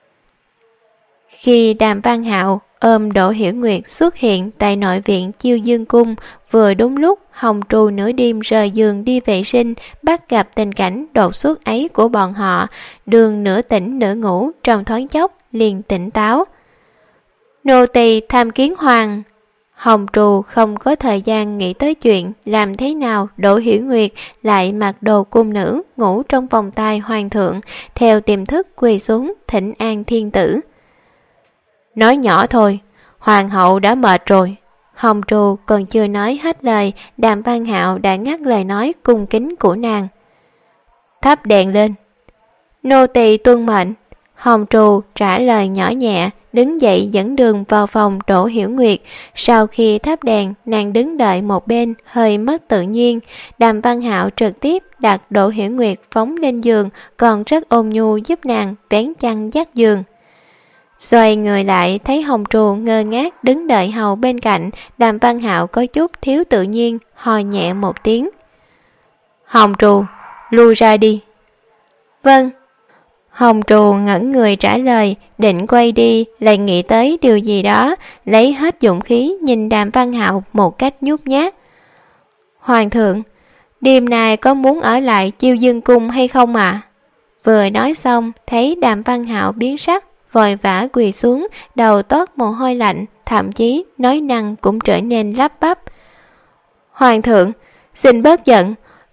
Khi Đàm Văn Hạo ôm Đỗ Hiểu Nguyệt xuất hiện tại nội viện Chiêu Dương Cung, vừa đúng lúc Hồng Trù nửa đêm rời giường đi vệ sinh, bắt gặp tình cảnh đột xuất ấy của bọn họ, đường nửa tỉnh nửa ngủ, trong thoáng chốc liền tỉnh táo. Nô tỳ tham kiến hoàng. Hồng Trù không có thời gian nghĩ tới chuyện làm thế nào Đỗ Hiểu Nguyệt lại mặc đồ cung nữ ngủ trong vòng tay hoàng thượng, theo tiềm thức quỳ xuống thỉnh an thiên tử. Nói nhỏ thôi, hoàng hậu đã mệt rồi. Hồng Trù còn chưa nói hết lời, Đàm Văn Hạo đã ngắt lời nói cung kính của nàng. Thắp đèn lên. Nô tỳ tuân mệnh. Hồng Trù trả lời nhỏ nhẹ, đứng dậy dẫn đường vào phòng Đỗ Hiểu Nguyệt. Sau khi thắp đèn, nàng đứng đợi một bên, hơi mất tự nhiên. Đàm Văn Hạo trực tiếp đặt Đỗ Hiểu Nguyệt phóng lên giường, còn rất ôn nhu giúp nàng vén chăn dắt giường. Xoay người lại thấy Hồng Trù ngơ ngác đứng đợi hầu bên cạnh, Đàm Văn Hạo có chút thiếu tự nhiên, ho nhẹ một tiếng. Hồng Trù, lui ra đi. Vâng. Hồng Trù ngẩn người trả lời, định quay đi, lại nghĩ tới điều gì đó, lấy hết dũng khí nhìn Đàm Văn Hạo một cách nhút nhát. Hoàng thượng, đêm nay có muốn ở lại Chiêu Dương Cung hay không ạ? Vừa nói xong, thấy Đàm Văn Hạo biến sắc, vội vã quỳ xuống, đầu toát mồ hôi lạnh, thậm chí nói năng cũng trở nên lắp bắp. Hoàng thượng, xin bớt giận,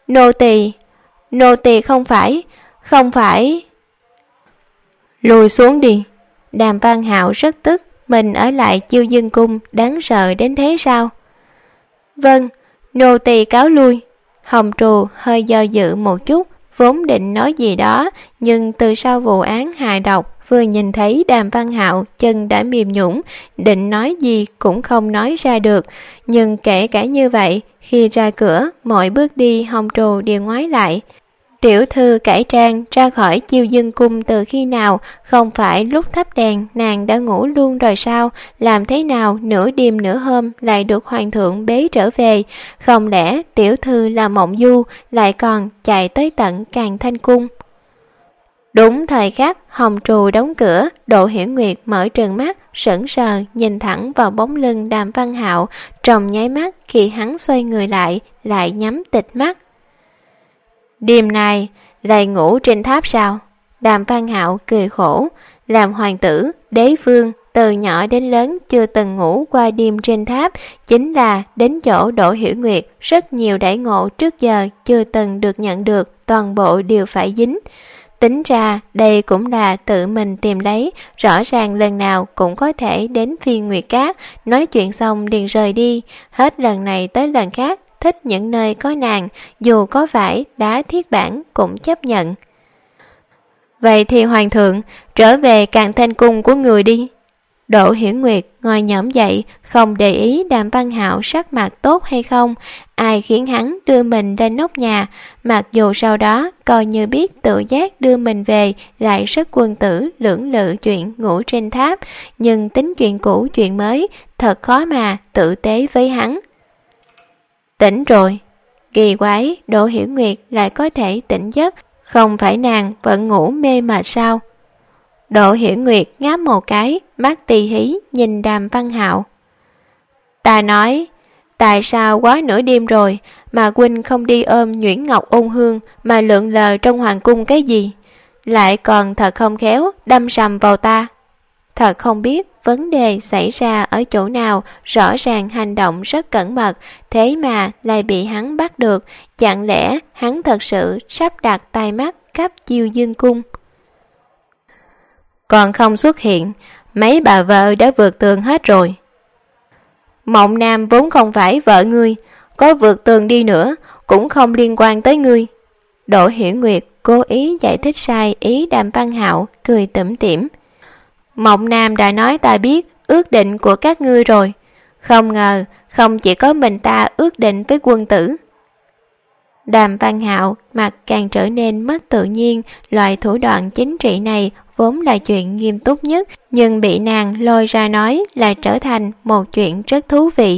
nô tỳ không phải. Lùi xuống đi. Đàm Văn Hạo rất tức, mình ở lại Chiêu Dương Cung đáng sợ đến thế sao? Vâng, nô tỳ cáo lui. Hồng Trù hơi do dự một chút, vốn định nói gì đó, nhưng từ sau vụ án hài độc, vừa nhìn thấy Đàm Văn Hạo chân đã mềm nhũn, định nói gì cũng không nói ra được. Nhưng kể cả như vậy, khi ra cửa, mọi bước đi Hồng Trù đều ngoái lại. Tiểu thư cải trang ra khỏi Chiêu Dương Cung từ khi nào? Không phải lúc thắp đèn nàng đã ngủ luôn rồi sao? Làm thế nào nửa đêm nửa hôm lại được hoàng thượng bế trở về? Không lẽ tiểu thư là mộng du, lại còn chạy tới tận Càn Thanh Cung? Đúng thời khắc Hồng Trù đóng cửa, Đỗ Hiểu Nguyệt mở trừng mắt, sững sờ nhìn thẳng vào bóng lưng Đàm Văn Hạo. Trong nháy mắt khi hắn xoay người lại nhắm tịt mắt. Đêm nay lại ngủ trên tháp sao? Đàm Văn Hạo cười khổ, làm hoàng tử, đế vương, từ nhỏ đến lớn chưa từng ngủ qua đêm trên tháp, chính là đến chỗ Đỗ Hiểu Nguyệt, rất nhiều đãi ngộ trước giờ chưa từng được nhận được, toàn bộ đều phải dính. Tính ra đây cũng là tự mình tìm lấy, rõ ràng lần nào cũng có thể đến phiên Nguyệt Cát, nói chuyện xong liền rời đi, hết lần này tới lần khác, thích những nơi có nàng, dù có phải đá thiết bản cũng chấp nhận. Vậy thì hoàng thượng trở về Càn Thanh cung của người đi. Đỗ Hiểu Nguyệt ngồi nhổm dậy, không để ý Đàm Văn Hạo sắc mặt tốt hay không, ai khiến hắn đưa mình lên nóc nhà, mặc dù sau đó coi như biết tự giác đưa mình về, lại rất quân tử lưỡng lự chuyện ngủ trên tháp, nhưng tính chuyện cũ chuyện mới, thật khó mà tử tế với hắn. Tỉnh rồi. Kỳ quái, Đỗ Hiểu Nguyệt lại có thể tỉnh giấc, không phải nàng vẫn ngủ mê mệt sao? Đỗ Hiểu Nguyệt ngáp một cái, mắt tì hí nhìn Đàm Văn Hạo. Ta nói, tại sao quá nửa đêm rồi mà huynh không đi ôm Nhuyễn Ngọc Ôn Hương mà lượn lờ trong hoàng cung cái gì? Lại còn thật không khéo đâm sầm vào ta. Thật không biết vấn đề xảy ra ở chỗ nào, rõ ràng hành động rất cẩn mật, thế mà lại bị hắn bắt được. Chẳng lẽ hắn thật sự sắp đặt tai mắt cấp chiêu dương cung? Còn không xuất hiện, mấy bà vợ đã vượt tường hết rồi. Mộng Nam vốn không phải vợ ngươi, có vượt tường đi nữa cũng không liên quan tới ngươi. Đỗ Hiểu Nguyệt cố ý giải thích sai ý Đàm Văn Hạo, cười tủm tỉm. Mộng Nam đã nói ta biết ước định của các ngươi rồi, không ngờ không chỉ có mình ta ước định với quân tử. Đàm Văn Hạo mặt càng trở nên mất tự nhiên, loại thủ đoạn chính trị này vốn là chuyện nghiêm túc nhất, nhưng bị nàng lôi ra nói là trở thành một chuyện rất thú vị.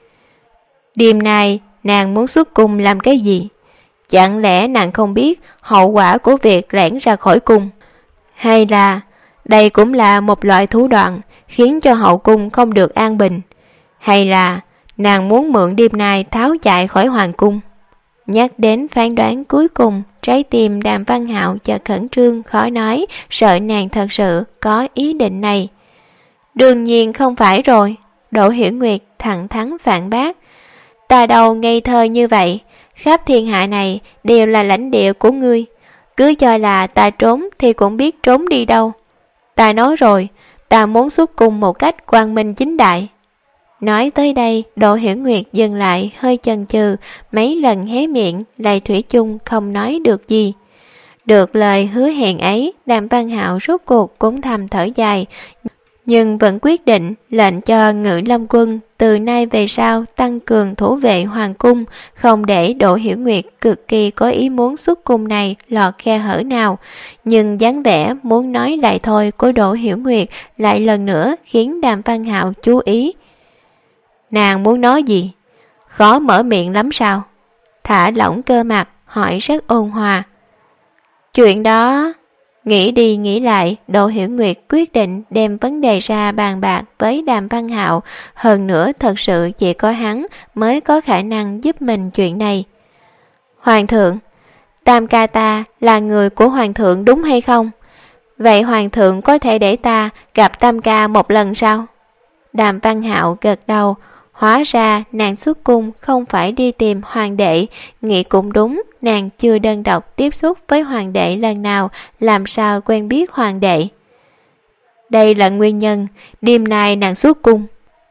Đêm nay nàng muốn xuất cung làm cái gì? Chẳng lẽ nàng không biết hậu quả của việc lẻn ra khỏi cung? Hay là đây cũng là một loại thủ đoạn khiến cho hậu cung không được an bình? Hay là nàng muốn mượn đêm nay tháo chạy khỏi hoàng cung? Nhắc đến phán đoán cuối cùng, trái tim Đàm Văn Hạo chợt khẩn trương khó nói, sợ nàng thật sự có ý định này. Đương nhiên không phải rồi, Đỗ Hiểu Nguyệt thẳng thắn phản bác. Ta đâu ngây thơ như vậy, khắp thiên hạ này đều là lãnh địa của ngươi, cứ cho là ta trốn thì cũng biết trốn đi đâu. Ta nói rồi, ta muốn xuất cung một cách quang minh chính đại. Nói tới đây, Đỗ Hiểu Nguyệt dừng lại hơi chần chừ, mấy lần hé miệng lại thủy chung không nói được gì. Được lời hứa hẹn ấy, Đàm Văn Hạo rốt cuộc cũng thầm thở dài, nhưng vẫn quyết định lệnh cho Ngự Lâm quân từ nay về sau tăng cường thủ vệ hoàng cung, không để Đỗ Hiểu Nguyệt cực kỳ có ý muốn xuất cung này lọt khe hở nào. Nhưng dáng vẻ muốn nói lại thôi của Đỗ Hiểu Nguyệt lại lần nữa khiến Đàm Văn Hạo chú ý. Nàng muốn nói gì? Khó mở miệng lắm sao? Thả lỏng cơ mặt, hỏi rất ôn hòa. Chuyện đó... Nghĩ đi nghĩ lại, Đỗ Hiểu Nguyệt quyết định đem vấn đề ra bàn bạc với Đàm Văn Hạo. Hơn nữa thật sự chỉ có hắn mới có khả năng giúp mình chuyện này. Hoàng thượng, Tam ca ta là người của Hoàng thượng đúng hay không? Vậy Hoàng thượng có thể để ta gặp Tam ca một lần sao? Đàm Văn Hạo gật đầu. Hóa ra nàng xuất cung không phải đi tìm hoàng đệ, nghĩ cũng đúng, nàng chưa đơn độc tiếp xúc với hoàng đệ lần nào, làm sao quen biết hoàng đệ. Đây là nguyên nhân, đêm nay nàng xuất cung.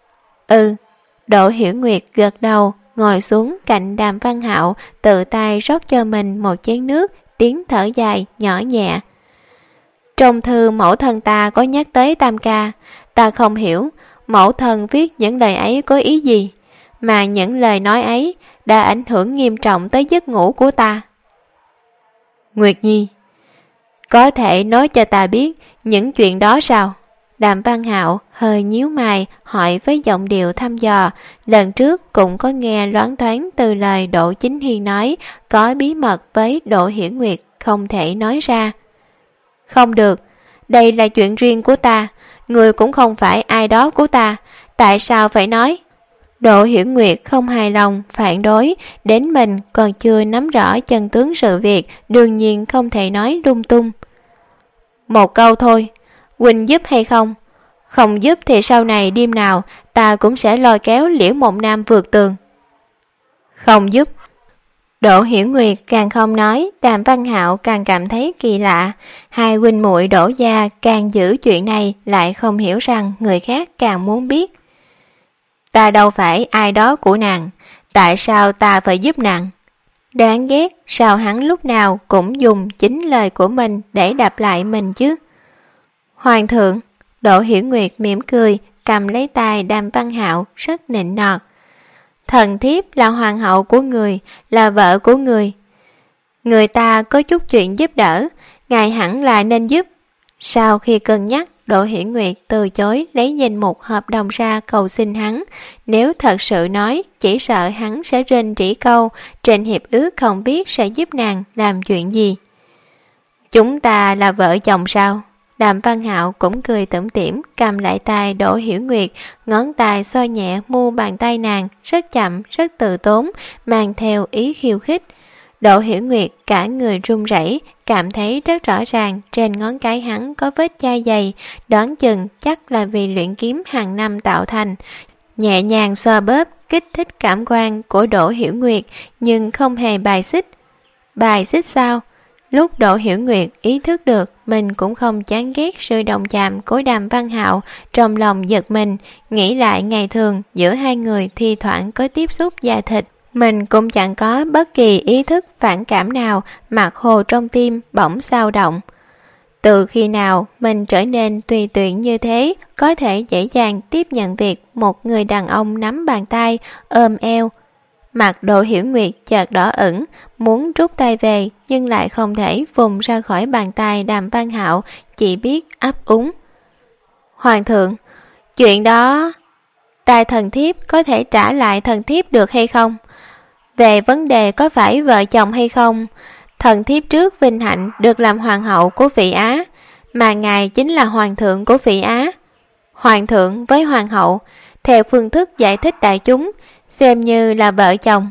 Đỗ Hiểu Nguyệt gật đầu, ngồi xuống cạnh Đàm Văn Hạo, tự tay rót cho mình một chén nước, tiếng thở dài, nhỏ nhẹ. Trong thư mẫu thân ta có nhắc tới Tam ca, ta không hiểu mẫu thân viết những lời ấy có ý gì, mà những lời nói ấy đã ảnh hưởng nghiêm trọng tới giấc ngủ của ta. Nguyệt Nhi, có thể nói cho ta biết những chuyện đó sao? Đàm Văn Hạo hơi nhíu mày hỏi với giọng điệu thăm dò. Lần trước cũng có nghe loáng thoáng từ lời Đỗ Chính Hiên nói có bí mật với Đỗ Hiểu Nguyệt không thể nói ra. Không được, đây là chuyện riêng của ta, người cũng không phải ai đó của ta, tại sao phải nói? Đỗ Hiểu Nguyệt không hài lòng, phản đối, đến mình còn chưa nắm rõ chân tướng sự việc, đương nhiên không thể nói lung tung. Một câu thôi, huynh giúp hay không? Không giúp thì sau này đêm nào ta cũng sẽ lôi kéo Liễu Mộng Nam vượt tường. Không giúp. Đỗ Hiểu Nguyệt càng không nói, Đàm Văn Hạo càng cảm thấy kỳ lạ. Hai huynh muội Đỗ gia càng giữ chuyện này, lại không hiểu rằng người khác càng muốn biết. Ta đâu phải ai đó của nàng, tại sao ta phải giúp nàng? Đáng ghét, sao hắn lúc nào cũng dùng chính lời của mình để đáp lại mình chứ? Hoàng thượng, Đỗ Hiểu Nguyệt mỉm cười, cầm lấy tay Đàm Văn Hạo rất nịnh nọt. Thần thiếp là hoàng hậu của người, là vợ của người. Người ta có chút chuyện giúp đỡ, ngài hẳn là nên giúp. Sau khi cân nhắc, Đỗ Hiểu Nguyệt từ chối lấy danh mục hợp đồng ra cầu xin hắn. Nếu thật sự nói, chỉ sợ hắn sẽ rên rỉ câu, trên hiệp ước không biết sẽ giúp nàng làm chuyện gì. Chúng ta là vợ chồng sao? Đàm Văn Hạo cũng cười tủm tỉm, cầm lại tay Đỗ Hiểu Nguyệt, ngón tay xoa nhẹ mu bàn tay nàng, rất chậm, rất từ tốn, mang theo ý khiêu khích. Đỗ Hiểu Nguyệt cả người run rẩy, cảm thấy rất rõ ràng trên ngón cái hắn có vết chai dày, đoán chừng chắc là vì luyện kiếm hàng năm tạo thành. Nhẹ nhàng xoa bóp, kích thích cảm quan của Đỗ Hiểu Nguyệt, nhưng không hề bài xích. Bài xích sao? Lúc Đỗ Hiểu Nguyệt ý thức được mình cũng không chán ghét sự đồng chạm của Đàm Văn Hạo, trong lòng giật mình, nghĩ lại ngày thường giữa hai người thi thoảng có tiếp xúc da thịt. Mình cũng chẳng có bất kỳ ý thức phản cảm nào, mặt hồ trong tim bỗng xao động. Từ khi nào mình trở nên tùy tiện như thế, có thể dễ dàng tiếp nhận việc một người đàn ông nắm bàn tay, ôm eo. Mặt Đỗ Hiểu Nguyệt chợt đỏ ửng, muốn rút tay về nhưng lại không thể vùng ra khỏi bàn tay Đàm Văn Hạo, chỉ biết ấp úng. Hoàng thượng, chuyện đó... Tài thần thiếp có thể trả lại thần thiếp được hay không? Về vấn đề có phải vợ chồng hay không, thần thiếp trước vinh hạnh được làm hoàng hậu của Phỉ Á, mà ngài chính là hoàng thượng của Phỉ Á. Hoàng thượng với hoàng hậu, theo phương thức giải thích đại chúng, xem như là vợ chồng.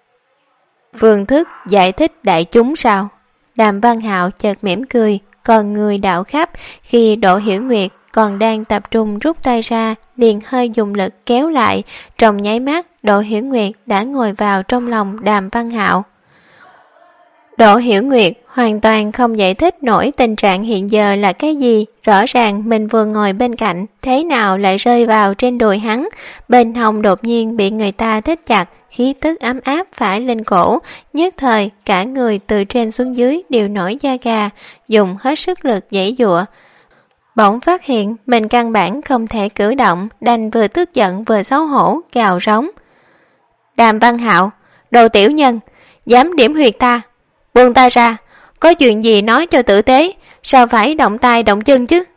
Phương thức giải thích đại chúng sao? Đàm Văn Hạo chợt mỉm cười, còn người đảo khắp, khi Đỗ Hiểu Nguyệt còn đang tập trung rút tay ra, liền hơi dùng lực kéo lại. Trong nháy mắt, Đỗ Hiểu Nguyệt đã ngồi vào trong lòng Đàm Văn Hạo. Đỗ Hiểu Nguyệt hoàn toàn không giải thích nổi tình trạng hiện giờ là cái gì. Rõ ràng mình vừa ngồi bên cạnh, thế nào lại rơi vào trên đùi hắn. Bên hông đột nhiên bị người ta thích chặt, khí tức ấm áp phả lên cổ. Nhất thời, cả người từ trên xuống dưới đều nổi da gà, dùng hết sức lực giãy giụa. Bỗng phát hiện mình căn bản không thể cử động, đành vừa tức giận vừa xấu hổ, gào rống. Đàm Văn Hạo, đồ tiểu nhân, dám điểm huyệt ta, buông ta ra, có chuyện gì nói cho tử tế, sao phải động tay động chân chứ?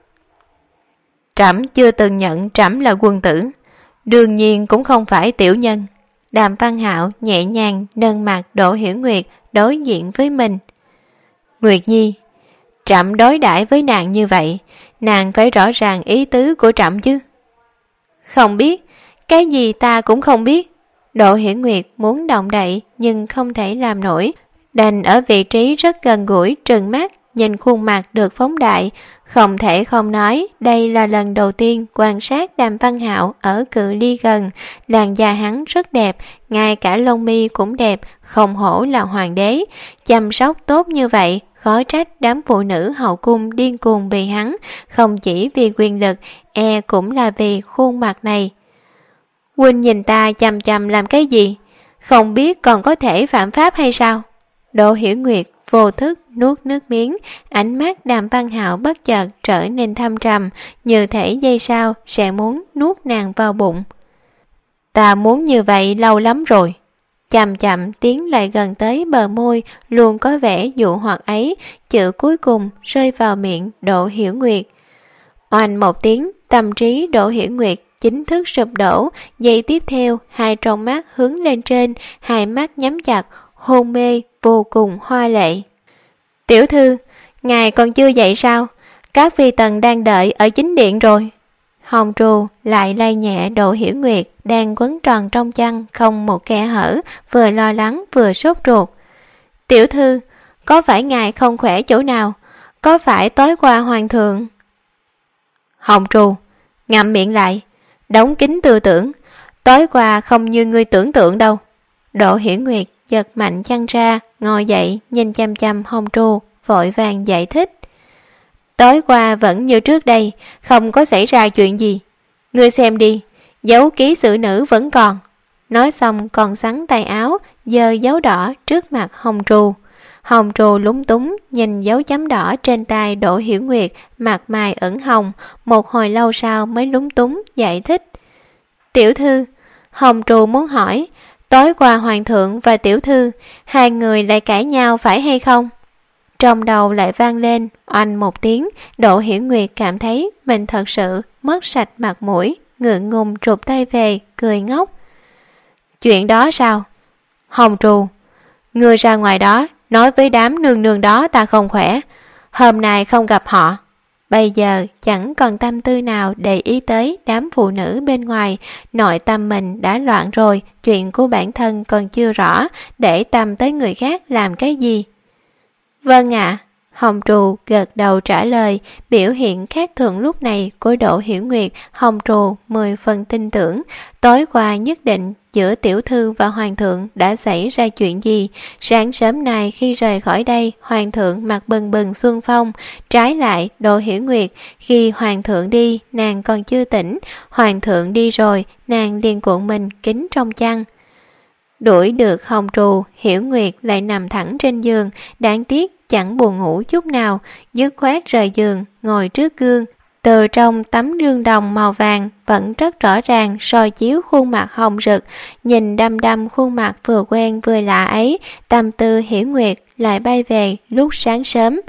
Trẫm chưa từng nhận trẫm là quân tử, đương nhiên cũng không phải tiểu nhân. Đàm Văn Hạo nhẹ nhàng nâng mặt Đỗ Hiểu Nguyệt đối diện với mình. Nguyệt Nhi, trẫm đối đãi với nàng như vậy, nàng phải rõ ràng ý tứ của trẫm chứ. Không biết, cái gì ta cũng không biết. Đỗ Hiểu Nguyệt muốn động đậy nhưng không thể làm nổi, đành ở vị trí rất gần gũi trừng mắt nhìn khuôn mặt được phóng đại. Không thể không nói, đây là lần đầu tiên quan sát Đàm Văn Hạo ở cự ly gần. Làn da hắn rất đẹp, ngay cả lông mi cũng đẹp, không hổ là hoàng đế. Chăm sóc tốt như vậy, khó trách đám phụ nữ hậu cung điên cuồng vì hắn, không chỉ vì quyền lực, cũng là vì khuôn mặt này. Huynh nhìn ta chằm chằm làm cái gì? Không biết còn có thể phạm pháp hay sao? Đỗ Hiểu Nguyệt vô thức nuốt nước miếng, ánh mắt Đàm Văn Hạo bất chợt trở nên thâm trầm, như thể giây sau sẽ muốn nuốt nàng vào bụng. Ta muốn như vậy lâu lắm rồi. Chậm chậm tiến lại gần tới bờ môi luôn có vẻ dụ hoặc ấy, chữ cuối cùng rơi vào miệng Đỗ Hiểu Nguyệt. Oanh một tiếng, tâm trí Đỗ Hiểu Nguyệt chính thức sụp đổ. Giây tiếp theo, hai tròng mắt hướng lên trên, hai mắt nhắm chặt, hôn mê vô cùng hoa lệ. Tiểu thư, ngài còn chưa dậy sao? Các phi tần đang đợi ở chính điện rồi. Hồng Trù lại lay nhẹ Đỗ Hiểu Nguyệt đang quấn tròn trong chăn không một kẽ hở, vừa lo lắng vừa sốt ruột. Tiểu thư, có phải ngài không khỏe chỗ nào? Có phải tối qua hoàng thượng... Hồng Trù, ngậm miệng lại, đóng kín tư tưởng, tối qua không như ngươi tưởng tượng đâu. Đỗ Hiểu Nguyệt giật mạnh chăn ra, ngồi dậy nhìn chăm chăm Hồng Trù, vội vàng giải thích. Tối qua vẫn như trước đây, không có xảy ra chuyện gì. Ngươi xem đi, dấu ký xử nữ vẫn còn. Nói xong còn xắn tay áo, giơ dấu đỏ trước mặt Hồng Trù. Hồng Trù lúng túng nhìn dấu chấm đỏ trên tay Đỗ Hiểu Nguyệt, mặt mày ửng hồng, một hồi lâu sau mới lúng túng giải thích. Tiểu thư, Hồng Trù muốn hỏi, tối qua hoàng thượng và tiểu thư, hai người lại cãi nhau phải hay không? Trong đầu lại vang lên oanh một tiếng. Đỗ Hiểu Nguyệt cảm thấy mình thật sự mất sạch mặt mũi, ngượng ngùng trụt tay về, cười ngốc. Chuyện đó sao? Hồng Trù, ngươi ra ngoài đó nói với đám nương nương đó ta không khỏe, hôm nay không gặp họ. Bây giờ chẳng còn tâm tư nào để ý tới đám phụ nữ bên ngoài, nội tâm mình đã loạn rồi, chuyện của bản thân còn chưa rõ, để tâm tới người khác làm cái gì? Vâng ạ. Hồng Trù gật đầu trả lời. Biểu hiện khác thường lúc này của Đỗ Hiểu Nguyệt, Hồng Trù 10 phần tin tưởng. Tối qua nhất định giữa tiểu thư và hoàng thượng đã xảy ra chuyện gì. Sáng sớm nay khi rời khỏi đây, hoàng thượng mặt bừng bừng xuân phong. Trái lại Đỗ Hiểu Nguyệt, khi hoàng thượng đi nàng còn chưa tỉnh, hoàng thượng đi rồi nàng liền cuộn mình kín trong chăn. Đuổi được Hồng Trù, Hiểu Nguyệt lại nằm thẳng trên giường, đáng tiếc chẳng buồn ngủ chút nào, dứt khoát rời giường, ngồi trước gương. Từ trong tấm gương đồng màu vàng vẫn rất rõ ràng soi chiếu khuôn mặt hồng rực, nhìn đăm đăm khuôn mặt vừa quen vừa lạ ấy, tâm tư Hiểu Nguyệt lại bay về lúc sáng sớm.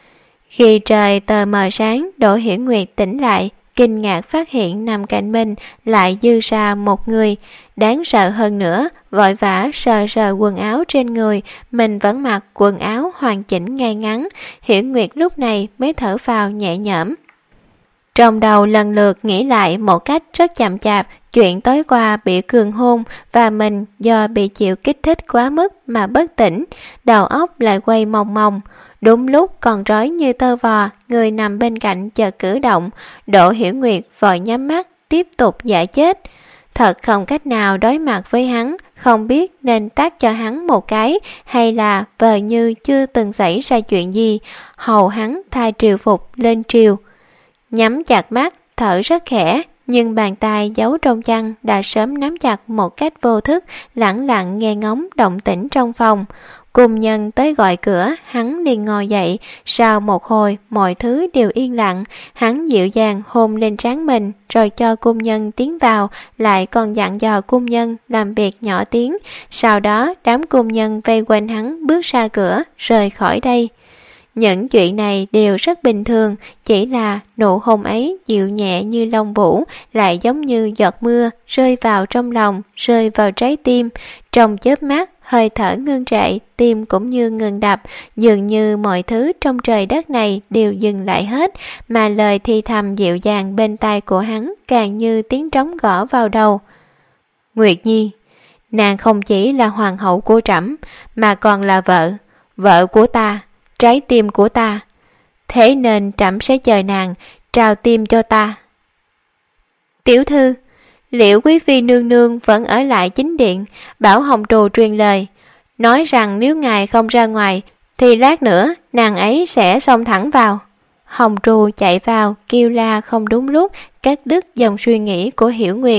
Khi trời tờ mờ sáng, Đỗ Hiểu Nguyệt tỉnh lại, kinh ngạc phát hiện nằm cạnh mình lại dư ra một người. Đáng sợ hơn nữa, vội vã sờ sờ quần áo trên người, mình vẫn mặc quần áo hoàn chỉnh ngay ngắn. Hiểu Nguyệt lúc này mới thở phào nhẹ nhõm. Trong đầu lần lượt nghĩ lại một cách rất chậm chạp chuyện tối qua bị cường hôn và mình do bị chịu kích thích quá mức mà bất tỉnh, đầu óc lại quay mòng mòng. Đúng lúc còn rối như tơ vò, người nằm bên cạnh chợt cử động, Đỗ Hiểu Nguyệt vội nhắm mắt tiếp tục giả chết. Thật không cách nào đối mặt với hắn, không biết nên tát cho hắn một cái hay là vờ như chưa từng xảy ra chuyện gì, hầu hắn thay triều phục lên triều. Nhắm chặt mắt, thở rất khẽ, nhưng bàn tay giấu trong chăn đã sớm nắm chặt một cách vô thức, lẳng lặng nghe ngóng động tĩnh trong phòng. Cung nhân tới gọi cửa, hắn liền ngồi dậy. Sau một hồi mọi thứ đều yên lặng, hắn dịu dàng hôn lên trán mình rồi cho cung nhân tiến vào, lại còn dặn dò cung nhân làm việc nhỏ tiếng. Sau đó đám cung nhân vây quanh hắn bước ra cửa, rời khỏi đây. Những chuyện này đều rất bình thường, chỉ là nụ hôn ấy dịu nhẹ như lông vũ, lại giống như giọt mưa rơi vào trong lòng, rơi vào trái tim. Trong chớp mắt, hơi thở ngưng trệ, tim cũng như ngừng đập, dường như mọi thứ trong trời đất này đều dừng lại hết, mà lời thì thầm dịu dàng bên tai của hắn càng như tiếng trống gõ vào đầu. Nguyệt Nhi, nàng không chỉ là hoàng hậu của trẫm, mà còn là vợ của ta, trái tim của ta. Thế nên trẫm sẽ chờ nàng trao tim cho ta. Tiểu thư, liệu quý phi nương nương vẫn ở lại chính điện, bảo Hồng Trù truyền lời, nói rằng nếu ngài không ra ngoài thì lát nữa nàng ấy sẽ xông thẳng vào. Hồng Trù chạy vào kêu la không đúng lúc, cắt đứt dòng suy nghĩ của Hiểu Nguyệt.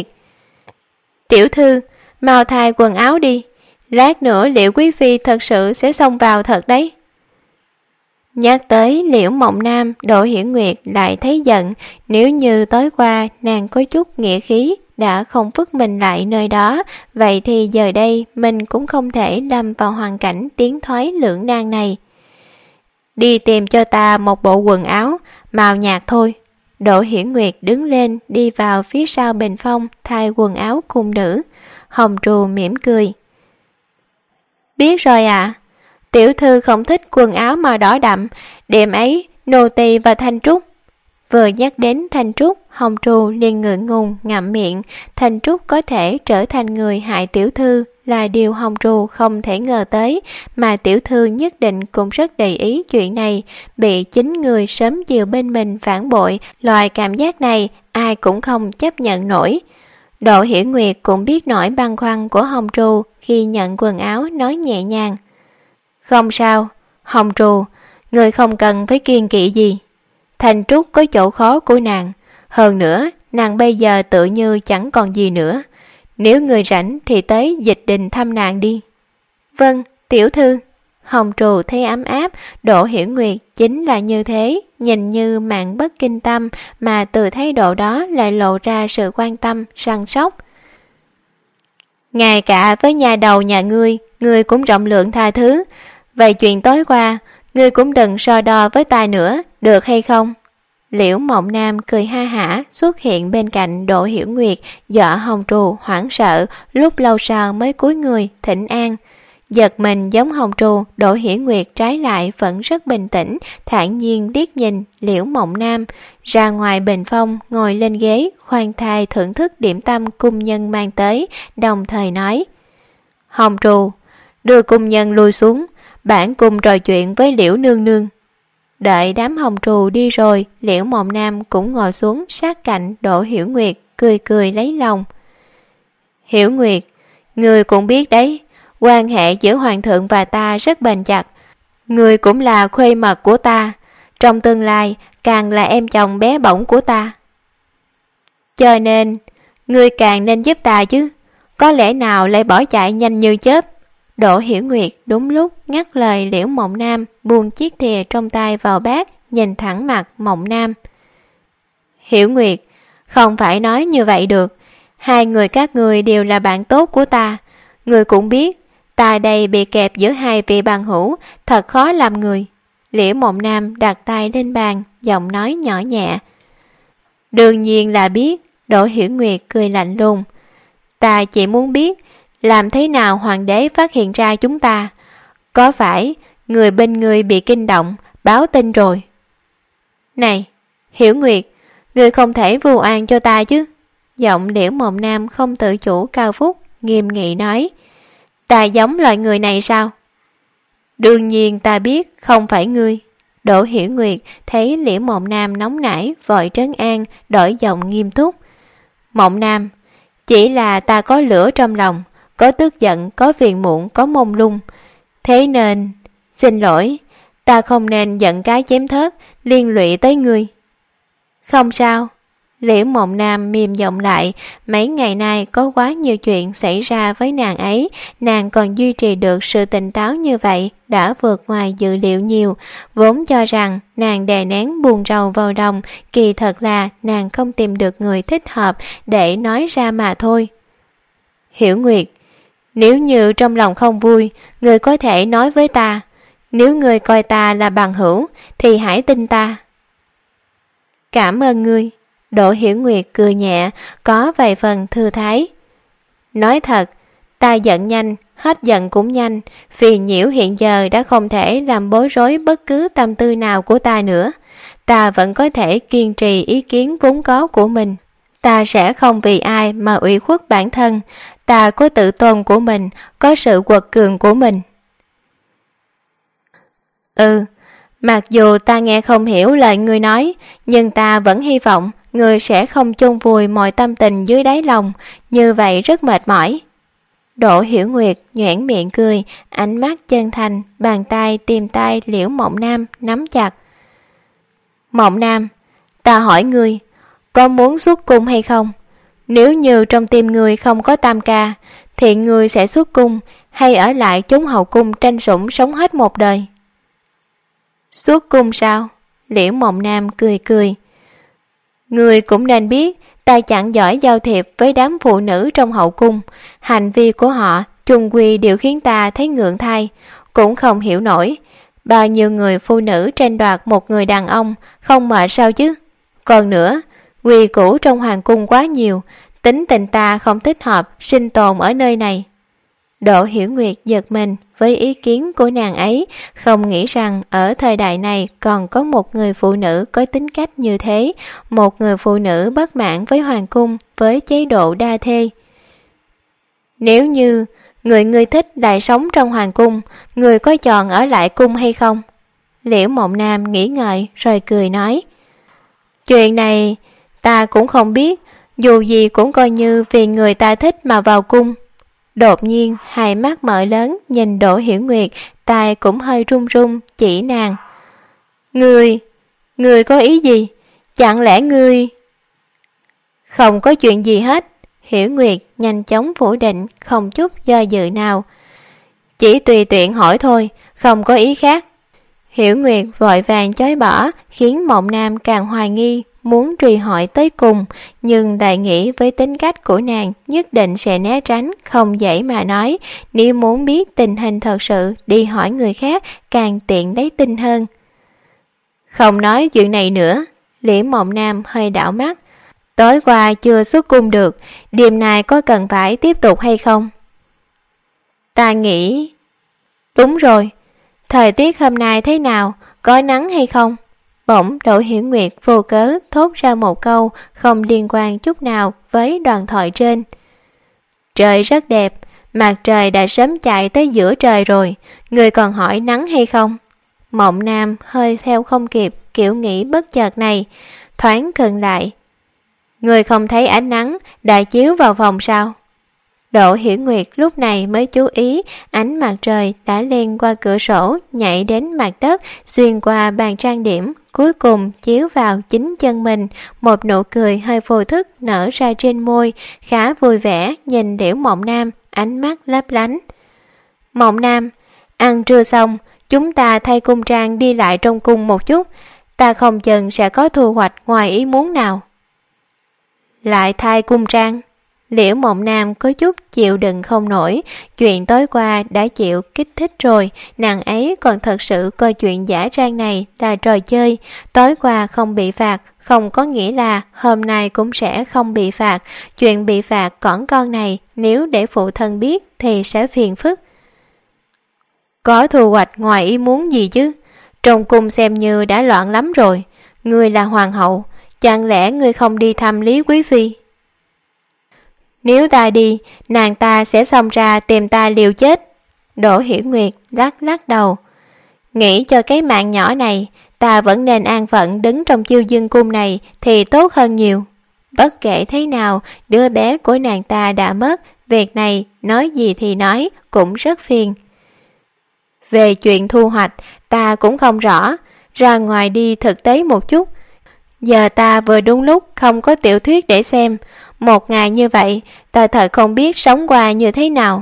Tiểu thư, mau thay quần áo đi, lát nữa Liễu quý phi thật sự sẽ xông vào thật đấy. Nhắc tới Liễu Mộng Nam, Đỗ Hiểu Nguyệt lại thấy giận. Nếu như tối qua nàng có chút nghĩa khí đã không vứt mình lại nơi đó, vậy thì giờ đây mình cũng không thể lâm vào hoàn cảnh tiến thoái lưỡng nan này. Đi tìm cho ta một bộ quần áo màu nhạt thôi. Đỗ Hiểu Nguyệt đứng lên đi vào phía sau bình phong thay quần áo cung nữ. Hồng Trù mỉm cười. Biết rồi ạ. Tiểu thư không thích quần áo màu đỏ đậm, đêm ấy nô tỳ và Thanh Trúc. Vừa nhắc đến Thanh Trúc, Hồng Trù liền ngượng ngùng ngậm miệng. Thanh Trúc có thể trở thành người hại tiểu thư là điều Hồng Trù không thể ngờ tới, mà tiểu thư nhất định cũng rất để ý chuyện này. Bị chính người sớm chiều bên mình phản bội, loại cảm giác này ai cũng không chấp nhận nổi. Đỗ Hiểu Nguyệt cũng biết nỗi băn khoăn của Hồng Trù, khi nhận quần áo nói nhẹ nhàng. Không sao, Hồng Trù, người không cần phải kiêng kỵ gì. Thanh Trúc có chỗ khó của nàng, hơn nữa nàng bây giờ tự như chẳng còn gì nữa. Nếu người rảnh thì tới Dịch Đình thăm nàng đi. Vâng, tiểu thư. Hồng Trù thấy ấm áp, Đỗ Hiểu Nguyệt chính là như thế, nhìn như mạn bất kinh tâm mà từ thái độ đó lại lộ ra sự quan tâm, săn sóc. Ngay cả với nhà đầu nhà ngươi cũng rộng lượng tha thứ. Vậy chuyện tối qua, ngươi cũng đừng so đo với ta nữa, được hay không? Liễu Mộng Nam cười ha hả xuất hiện bên cạnh Đỗ Hiểu Nguyệt, dọa Hồng Trù hoảng sợ, lúc lâu sau mới cúi người thỉnh an. Giật mình giống Hồng Trù, Đỗ Hiểu Nguyệt trái lại vẫn rất bình tĩnh, thản nhiên liếc nhìn Liễu Mộng Nam, ra ngoài bình phong ngồi lên ghế, khoan thai thưởng thức điểm tâm cung nhân mang tới, đồng thời nói: Hồng Trù, đưa cung nhân lui xuống, bản cùng trò chuyện với Liễu nương nương. Đợi đám Hồng Trù đi rồi, Liễu Mộng Nam cũng ngồi xuống sát cạnh Đỗ Hiểu Nguyệt, cười cười lấy lòng. Hiểu Nguyệt, ngươi cũng biết đấy, quan hệ giữa hoàng thượng và ta rất bền chặt. Ngươi cũng là khuê mật của ta, trong tương lai càng là em chồng bé bỏng của ta. Cho nên, ngươi càng nên giúp ta chứ, có lẽ nào lại bỏ chạy nhanh như chớp. Đỗ Hiểu Nguyệt đúng lúc ngắt lời Liễu Mộng Nam, buông chiếc thìa trong tay vào bát, nhìn thẳng mặt Mộng Nam. Hiểu Nguyệt, không phải nói như vậy được, hai người các ngươi đều là bạn tốt của ta. Ngươi cũng biết, ta đây bị kẹp giữa hai vị bằng hữu, thật khó làm người. Liễu Mộng Nam đặt tay lên bàn, giọng nói nhỏ nhẹ. Đương nhiên là biết. Đỗ Hiểu Nguyệt cười lạnh lùng. Ta chỉ muốn biết, làm thế nào hoàng đế phát hiện ra chúng ta? Có phải người bên ngươi bị kinh động, báo tin rồi? Này, Hiểu Nguyệt, ngươi không thể vu oan cho ta chứ? Giọng Liễu Mộng Nam không tự chủ cao phúc, nghiêm nghị nói. Ta giống loại người này sao? Đương nhiên ta biết không phải ngươi. Đỗ Hiểu Nguyệt thấy Liễu Mộng Nam nóng nảy, vội trấn an, đổi giọng nghiêm túc. Mộng Nam, chỉ là ta có lửa trong lòng, có tức giận, có phiền muộn, có mông lung. Thế nên, xin lỗi, ta không nên giận cái chém thớt, liên lụy tới ngươi. Không sao. Liễu Mộng Nam mềm giọng lại, mấy ngày nay có quá nhiều chuyện xảy ra với nàng ấy, nàng còn duy trì được sự tỉnh táo như vậy, đã vượt ngoài dự liệu nhiều, vốn cho rằng nàng đè nén buồn rầu vào lòng, kỳ thật là nàng không tìm được người thích hợp để nói ra mà thôi. Hiểu Nguyệt, nếu như trong lòng không vui, người có thể nói với ta, nếu người coi ta là bằng hữu, thì hãy tin ta. Cảm ơn ngươi. Đỗ Hiểu Nguyệt cười nhẹ, có vài phần thư thái. Nói thật, ta giận nhanh, hết giận cũng nhanh, phiền nhiễu hiện giờ đã không thể làm bối rối bất cứ tâm tư nào của ta nữa. Ta vẫn có thể kiên trì ý kiến vốn có của mình. Ta sẽ không vì ai mà ủy khuất bản thân, ta có tự tôn của mình, có sự quật cường của mình. Mặc dù ta nghe không hiểu lời ngươi nói, nhưng ta vẫn hy vọng ngươi sẽ không chôn vùi mọi tâm tình dưới đáy lòng, như vậy rất mệt mỏi. Đỗ Hiểu Nguyệt nhoẻn miệng cười, ánh mắt chân thành, bàn tay tìm tay Liễu Mộng Nam nắm chặt. Mộng Nam, ta hỏi ngươi, có muốn xuất cung hay không? Nếu như trong tim ngươi không có tam ca, thì ngươi sẽ xuất cung hay ở lại chốn hậu cung tranh sủng sống hết một đời? Xuất cung sao? Liễu Mộng Nam cười cười. Ngươi cũng nên biết, ta chẳng giỏi giao thiệp với đám phụ nữ trong hậu cung. Hành vi của họ chung quy đều khiến ta thấy ngượng thay, cũng không hiểu nổi. Bao nhiêu người phụ nữ tranh đoạt một người đàn ông, không mệt sao chứ? Còn nữa, quy củ trong hoàng cung quá nhiều, tính tình ta không thích hợp sinh tồn ở nơi này. Đỗ Hiểu Nguyệt giật mình với ý kiến của nàng ấy, không nghĩ rằng ở thời đại này còn có một người phụ nữ có tính cách như thế, một người phụ nữ bất mãn với hoàng cung, với chế độ đa thê. Nếu như người thích lại sống trong hoàng cung, người có chọn ở lại cung hay không? Liễu Mộng Nam nghĩ ngợi rồi cười nói. Chuyện này ta cũng không biết, dù gì cũng coi như vì người ta thích mà vào cung. Đột nhiên hai mắt mở lớn nhìn Đỗ Hiểu Nguyệt, tai cũng hơi run run chỉ nàng. Ngươi có ý gì? Chẳng lẽ ngươi... Không có chuyện gì hết. Hiểu Nguyệt nhanh chóng phủ định, không chút do dự nào. Chỉ tùy tiện hỏi thôi, không có ý khác. Hiểu Nguyệt vội vàng chối bỏ, khiến Mộng Nam càng hoài nghi, muốn truy hỏi tới cùng, nhưng lại nghĩ với tính cách của nàng nhất định sẽ né tránh, không dễ mà nói. Nếu muốn biết tình hình thật sự, đi hỏi người khác càng tiện lấy tin hơn. Không nói chuyện này nữa. Liễu Mộng Nam hơi đảo mắt. Tối qua chưa xuất cung được, đêm nay có cần phải tiếp tục hay không? Ta nghĩ... Đúng rồi, thời tiết hôm nay thế nào, có nắng hay không? Bỗng Đỗ Hiểu Nguyệt vô cớ thốt ra một câu không liên quan chút nào với đoạn thoại trên. Trời rất đẹp, mặt trời đã sớm chạy tới giữa trời rồi, người còn hỏi nắng hay không? Mộng Nam hơi theo không kịp kiểu nghĩ bất chợt này, thoáng khựng lại. Người không thấy ánh nắng đã chiếu vào phòng sao? Đỗ Hiểu Nguyệt lúc này mới chú ý ánh mặt trời đã len qua cửa sổ, nhảy đến mặt đất, xuyên qua bàn trang điểm, cuối cùng chiếu vào chính chân mình. Một nụ cười hơi vô thức nở ra trên môi, khá vui vẻ nhìn Liễu Mộng Nam, ánh mắt lấp lánh. Mộng Nam, ăn trưa xong, chúng ta thay cung trang đi lại trong cung một chút, ta không chừng sẽ có thu hoạch ngoài ý muốn nào. Lại thay cung trang? Liễu Mộng Nam có chút chịu đựng không nổi, chuyện tối qua đã chịu kích thích rồi, nàng ấy còn thật sự coi chuyện giả trang này là trò chơi. Tối qua không bị phạt, không có nghĩa là hôm nay cũng sẽ không bị phạt. Chuyện bị phạt cỏn con này nếu để phụ thân biết thì sẽ phiền phức. Có thu hoạch ngoài ý muốn gì chứ? Trong cung xem như đã loạn lắm rồi. Ngươi là hoàng hậu, chẳng lẽ ngươi không đi thăm Lý Quý Phi? Nếu ta đi, nàng ta sẽ xông ra tìm ta liều chết. Đỗ Hiểu Nguyệt lắc đầu. Nghĩ cho cái mạng nhỏ này, ta vẫn nên an phận đứng trong Chiêu Dương cung này thì tốt hơn nhiều. Bất kể thế nào, đứa bé của nàng ta đã mất, việc này nói gì thì nói cũng rất phiền. Về chuyện thu hoạch, ta cũng không rõ, ra ngoài đi thực tế một chút. Giờ ta vừa đúng lúc không có tiểu thuyết để xem, một ngày như vậy ta thật không biết sống qua như thế nào.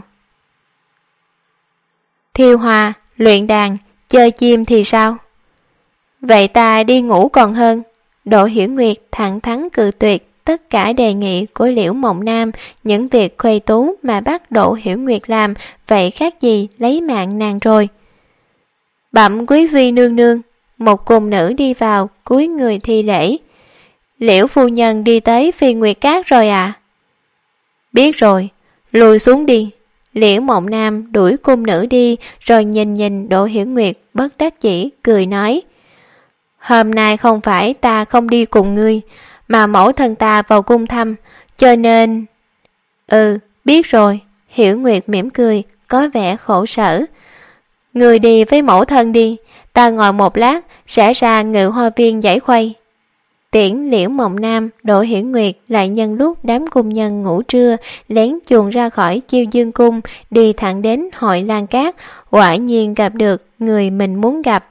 Thiêu hoa, luyện đàn, chơi chim thì sao? Vậy ta đi ngủ còn hơn. Đỗ Hiểu Nguyệt thẳng thắn cự tuyệt tất cả đề nghị của Liễu Mộng Nam. Những việc khuê tú mà bắt Đỗ Hiểu Nguyệt làm, vậy khác gì lấy mạng nàng rồi. Bẩm Quý Phi nương nương. Một cung nữ đi vào cúi người thi lễ. Liễu phu nhân đi tới Phi Nguyệt Cát rồi à? Biết rồi, lùi xuống đi. Liễu Mộng Nam đuổi cung nữ đi, rồi nhìn Đỗ Hiểu Nguyệt bất đắc dĩ cười nói. Hôm nay không phải ta không đi cùng ngươi, mà mẫu thân ta vào cung thăm, cho nên... biết rồi. Hiểu Nguyệt mỉm cười, có vẻ khổ sở. Ngươi đi với mẫu thân đi, ta ngồi một lát sẽ ra Ngự Hoa Viên giải khuây. Tiễn Liễu Mộng Nam, Đỗ Hiểu Nguyệt lại nhân lúc đám cung nhân ngủ trưa lén chuồn ra khỏi Chiêu Dương cung, đi thẳng đến Hội Lan Cát, quả nhiên gặp được người mình muốn gặp.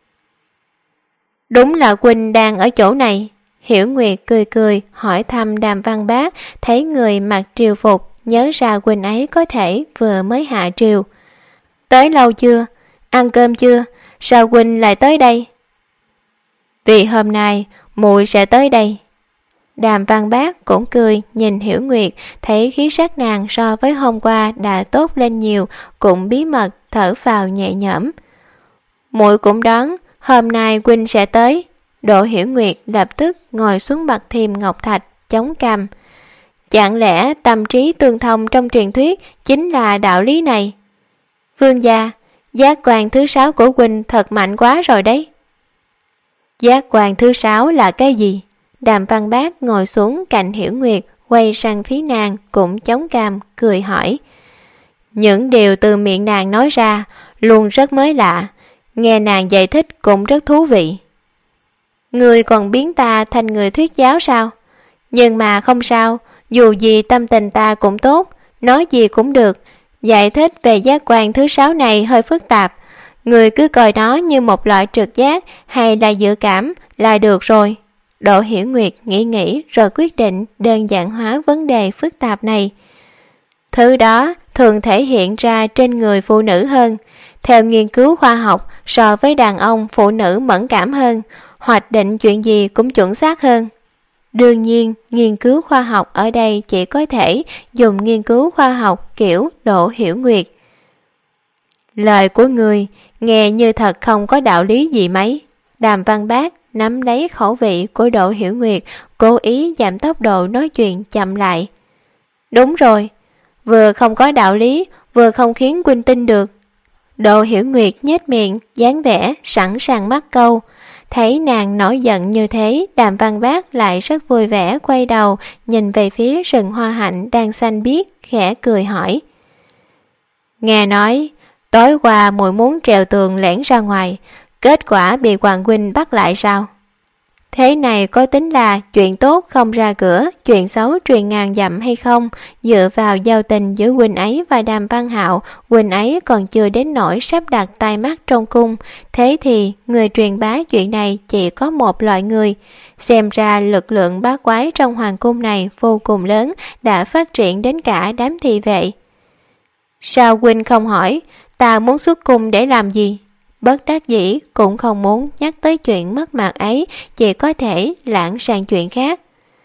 Đúng là huynh đang ở chỗ này. Hiểu Nguyệt cười hỏi thăm Đàm Văn Bác, thấy người mặc triều phục, nhớ ra huynh ấy có thể vừa mới hạ triều. Tới lâu chưa? Ăn cơm chưa? Sao huynh lại tới đây? Vì hôm nay muội sẽ tới đây. Đàm Văn Bác cũng cười nhìn Hiểu Nguyệt, thấy khí sắc nàng so với hôm qua đã tốt lên nhiều, cũng bí mật thở phào nhẹ nhõm. Muội cũng đoán hôm nay huynh sẽ tới. Đỗ Hiểu Nguyệt lập tức ngồi xuống bậc thềm ngọc thạch, chống cằm. Chẳng lẽ tâm trí tương thông trong truyền thuyết chính là đạo lý này? Vương gia, giác quan thứ 6 của huynh thật mạnh quá rồi đấy. Giác quan thứ 6 là cái gì? Đàm Văn Bác ngồi xuống cạnh Hiểu Nguyệt, quay sang phía nàng cũng chống cằm cười hỏi. Những điều từ miệng nàng nói ra luôn rất mới lạ, nghe nàng giải thích cũng rất thú vị. Người còn biến ta thành người thuyết giáo sao? Nhưng mà không sao, dù gì tâm tình ta cũng tốt, nói gì cũng được. Giải thích về giác quan thứ 6 này hơi phức tạp, người cứ coi nó như một loại trực giác hay là dự cảm là được rồi. Đỗ Hiểu Nguyệt nghĩ rồi quyết định đơn giản hóa vấn đề phức tạp này. Thứ đó thường thể hiện ra trên người phụ nữ hơn. Theo nghiên cứu khoa học, so với đàn ông, phụ nữ mẫn cảm hơn, hoạch định chuyện gì cũng chuẩn xác hơn. Đương nhiên, nghiên cứu khoa học ở đây chỉ có thể dùng nghiên cứu khoa học kiểu Đỗ Hiểu Nguyệt. Lời của người nghe như thật không có đạo lý gì mấy. Đàm Văn Bác nắm lấy khẩu vị của Đỗ Hiểu Nguyệt, cố ý giảm tốc độ nói chuyện chậm lại. Đúng rồi, vừa không có đạo lý, vừa không khiến huynh tin được. Đỗ Hiểu Nguyệt nhếch miệng, dáng vẻ sẵn sàng mắc câu. Thấy nàng nổi giận như thế, Đàm Văn Bác lại rất vui vẻ quay đầu, nhìn về phía rừng hoa hạnh đang xanh biếc, khẽ cười hỏi. Nghe nói, tối qua muội muốn trèo tường lẻn ra ngoài, kết quả bị Hoàng huynh bắt lại sao? Thế này có tính là chuyện tốt không ra cửa, chuyện xấu truyền ngàn dặm hay không? Dựa vào giao tình giữa huynh ấy và Đàm Văn Hạo, huynh ấy còn chưa đến nỗi sắp đặt tai mắt trong cung. Thế thì người truyền bá chuyện này chỉ có một loại người. Xem ra lực lượng bá quái trong hoàng cung này vô cùng lớn, đã phát triển đến cả đám thị vệ. Sao huynh không hỏi, ta muốn xuất cung để làm gì? Bất đắc dĩ cũng không muốn nhắc tới chuyện mất mặt ấy, chỉ có thể lãng sang chuyện khác.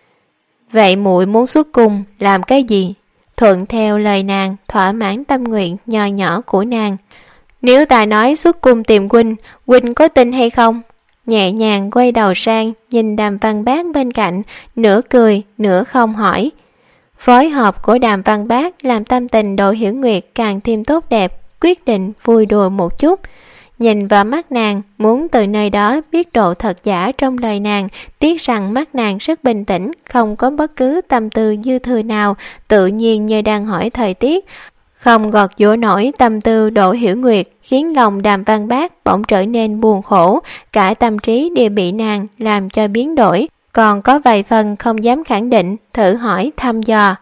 Vậy muội muốn xuất cung làm cái gì? Thuận theo lời nàng, thỏa mãn tâm nguyện nho nhỏ của nàng. Nếu ta nói xuất cung tìm huynh, huynh có tin hay không? Nhẹ nhàng quay đầu sang, nhìn Đàm Văn Bác bên cạnh, nửa cười, nửa không hỏi. Phối hợp của Đàm Văn Bác làm tâm tình Đỗ Hiểu Nguyệt càng thêm tốt đẹp, quyết định vui đùa một chút. Nhìn vào mắt nàng, muốn từ nơi đó biết độ thật giả trong lời nàng, tiếc rằng mắt nàng rất bình tĩnh, không có bất cứ tâm tư dư thừa nào, tự nhiên như đang hỏi thời tiết. Không gọt giũa nổi tâm tư Đỗ Hiểu Nguyệt, khiến lòng Đàm Văn Bác bỗng trở nên buồn khổ, cả tâm trí đều bị nàng làm cho biến đổi, còn có vài phần không dám khẳng định, thử hỏi thăm dò.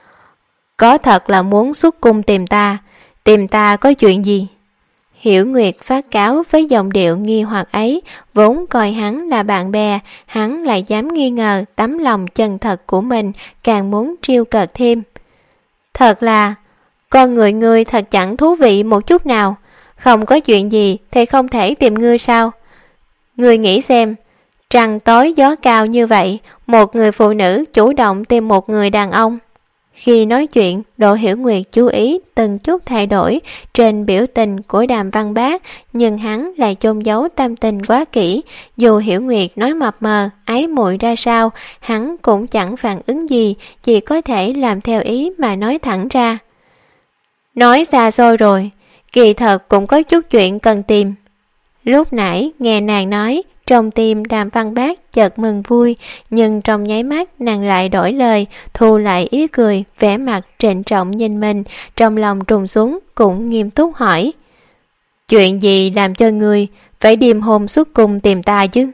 Có thật là muốn xuất cung tìm ta có chuyện gì? Hiểu Nguyệt phát cáo với giọng điệu nghi hoặc ấy, vốn coi hắn là bạn bè, hắn lại dám nghi ngờ tấm lòng chân thật của mình, càng muốn trêu cợt thêm. Thật là, con người ngươi thật chẳng thú vị một chút nào, không có chuyện gì thì không thể tìm ngươi sao? Ngươi nghĩ xem, trăng tối gió cao như vậy, một người phụ nữ chủ động tìm một người đàn ông. Khi nói chuyện, Đỗ Hiểu Nguyệt chú ý từng chút thay đổi trên biểu tình của Đàm Văn Bác, nhưng hắn lại chôn giấu tâm tình quá kỹ. Dù Hiểu Nguyệt nói mập mờ, ái muội ra sao, hắn cũng chẳng phản ứng gì, chỉ có thể làm theo ý mà nói thẳng ra. Nói xa xôi rồi, kỳ thật cũng có chút chuyện cần tìm. Lúc nãy nghe nàng nói, trong tim Đàm Văn Bác chợt mừng vui, nhưng trong nháy mắt nàng lại đổi lời, thu lại ý cười, vẻ mặt trịnh trọng nhìn mình, trong lòng trùng xuống cũng nghiêm túc hỏi. Chuyện gì làm cho ngươi phải đêm hôm xuất cung tìm ta chứ?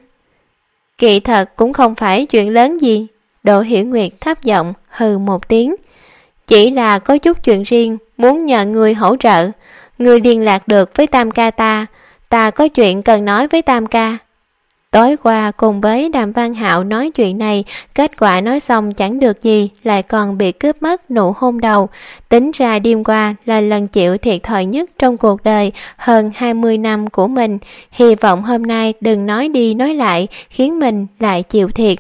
Kỳ thật cũng không phải chuyện lớn gì. Đỗ Hiểu Nguyệt thấp giọng hừ một tiếng. Chỉ là có chút chuyện riêng, muốn nhờ ngươi hỗ trợ. Ngươi liên lạc được với Tam ca ta có chuyện cần nói với Tam ca. Tối qua cùng với Đàm Văn Hạo nói chuyện này, kết quả nói xong chẳng được gì, lại còn bị cướp mất nụ hôn đầu. Tính ra đêm qua là lần chịu thiệt thòi nhất trong cuộc đời hơn 20 năm của mình. Hy vọng hôm nay đừng nói đi nói lại, khiến mình lại chịu thiệt.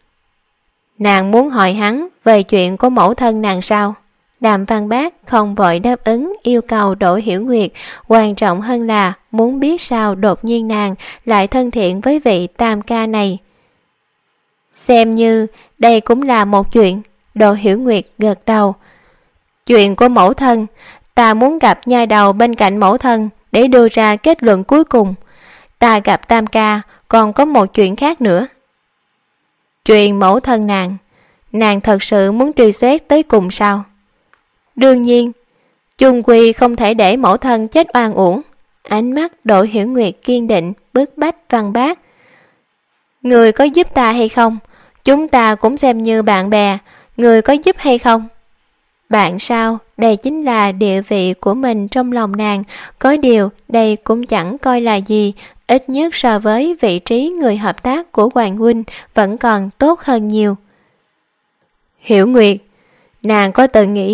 Nàng muốn hỏi hắn về chuyện của mẫu thân nàng sao? Đàm Văn Bác không vội đáp ứng yêu cầu Đỗ Hiểu Nguyệt, quan trọng hơn là muốn biết sao đột nhiên nàng lại thân thiện với vị Tam ca này. Xem như đây cũng là một chuyện. Đỗ Hiểu Nguyệt gật đầu. Chuyện của mẫu thân, ta muốn gặp nhai đầu bên cạnh mẫu thân để đưa ra kết luận cuối cùng. Ta gặp Tam ca còn có một chuyện khác nữa. Chuyện mẫu thân nàng thật sự muốn truy xét tới cùng sao? Đương nhiên, chung quy không thể để mẫu thân chết oan uổng. Ánh mắt Đỗ Hiểu Nguyệt kiên định, bức bách Văn Bác. Người có giúp ta hay không? Chúng ta cũng xem như bạn bè. Người có giúp hay không? Bạn sao? Đây chính là địa vị của mình trong lòng nàng. Có điều đây cũng chẳng coi là gì. Ít nhất so với vị trí người hợp tác của Hoàng huynh vẫn còn tốt hơn nhiều. Hiểu Nguyệt, nàng có từng nghĩ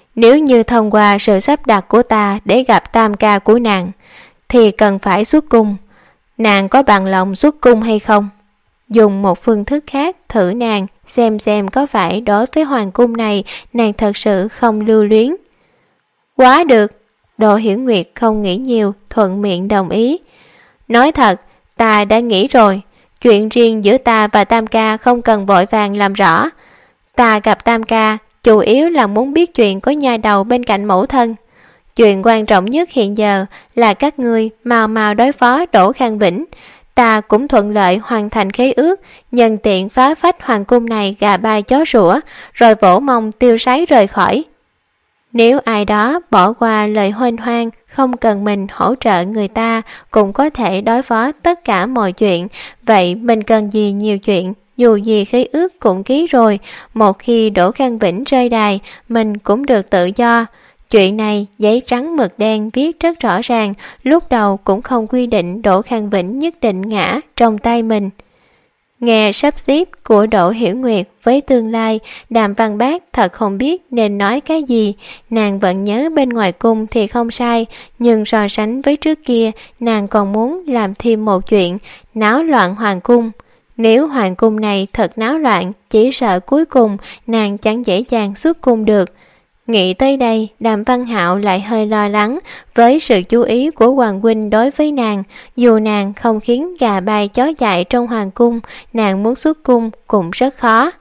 nếu như thông qua sự sắp đặt của ta để gặp tam ca của nàng, thì cần phải xuất cung. Nàng có bằng lòng xuất cung hay không? Dùng một phương thức khác thử nàng, xem có phải đối với hoàng cung này nàng thật sự không lưu luyến. Quá được. Đỗ Hiểu Nguyệt không nghĩ nhiều, thuận miệng đồng ý. Nói thật, ta đã nghĩ rồi, chuyện riêng giữa ta và tam ca không cần vội vàng làm rõ. Ta gặp tam ca chủ yếu là muốn biết chuyện của nha đầu bên cạnh mẫu thân. Chuyện quan trọng nhất hiện giờ là các ngươi mau đối phó Đỗ Khang Vĩnh. Ta cũng thuận lợi hoàn thành khế ước, nhân tiện phá phách hoàng cung này gà bay chó sủa, rồi vỗ mông tiêu sái rời khỏi. Nếu ai đó bỏ qua lời huênh hoang, không cần mình hỗ trợ người ta cũng có thể đối phó tất cả mọi chuyện, vậy mình cần gì nhiều chuyện, dù gì khế ước cũng ký rồi, một khi Đỗ Khang Vĩnh rơi đài, mình cũng được tự do. Chuyện này giấy trắng mực đen viết rất rõ ràng, lúc đầu cũng không quy định Đỗ Khang Vĩnh nhất định ngã trong tay mình. Nghe sắp xếp của Đỗ Hiểu Nguyệt với tương lai, Đàm Văn Bác thật không biết nên nói cái gì. Nàng vẫn nhớ bên ngoài cung thì không sai, nhưng so sánh với trước kia, nàng còn muốn làm thêm một chuyện, náo loạn hoàng cung. Nếu hoàng cung này thật náo loạn, chỉ sợ cuối cùng nàng chẳng dễ dàng xuất cung được. Nghĩ tới đây, Đàm Văn Hạo lại hơi lo lắng với sự chú ý của Hoàng huynh đối với nàng. Dù nàng không khiến gà bay chó chạy trong hoàng cung, nàng muốn xuất cung cũng rất khó.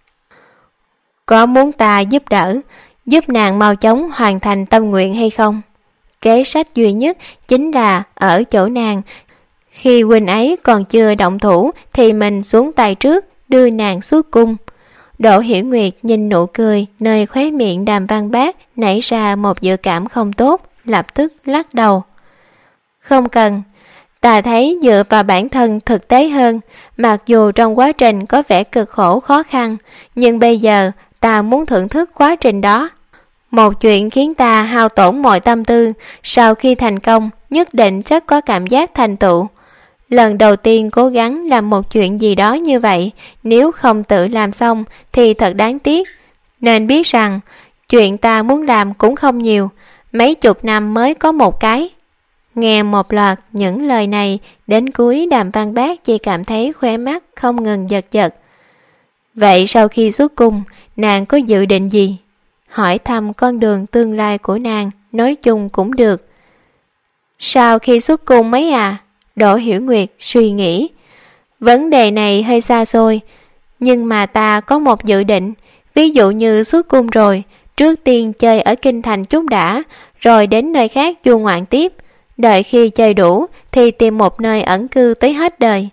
Có muốn ta giúp đỡ, giúp nàng mau chóng hoàn thành tâm nguyện hay không? Kế sách duy nhất chính là ở chỗ nàng. Khi huynh ấy còn chưa động thủ thì mình xuống tay trước, đưa nàng xuất cung. Đỗ Hiểu Nguyệt nhìn nụ cười nơi khóe miệng Đàm Văn Bác nảy ra một dự cảm không tốt, lập tức lắc đầu. Không cần, ta thấy dựa vào bản thân thực tế hơn, mặc dù trong quá trình có vẻ cực khổ khó khăn, nhưng bây giờ ta muốn thưởng thức quá trình đó. Một chuyện khiến ta hao tổn mọi tâm tư, sau khi thành công nhất định rất có cảm giác thành tựu. Lần đầu tiên cố gắng làm một chuyện gì đó như vậy, nếu không tự làm xong thì thật đáng tiếc. Nên biết rằng, chuyện ta muốn làm cũng không nhiều, mấy chục năm mới có một cái. Nghe một loạt những lời này, đến cuối Đàm Văn Bác chỉ cảm thấy khóe mắt không ngừng giật giật. Vậy sau khi xuất cung, nàng có dự định gì? Hỏi thăm con đường tương lai của nàng, nói chung cũng được. Sau khi xuất cung mấy à? Đỗ Hiểu Nguyệt suy nghĩ. Vấn đề này hơi xa xôi, nhưng mà ta có một dự định. Ví dụ như xuất cung rồi, trước tiên chơi ở kinh thành chút đã, rồi đến nơi khác du ngoạn tiếp. Đợi khi chơi đủ thì tìm một nơi ẩn cư tới hết đời.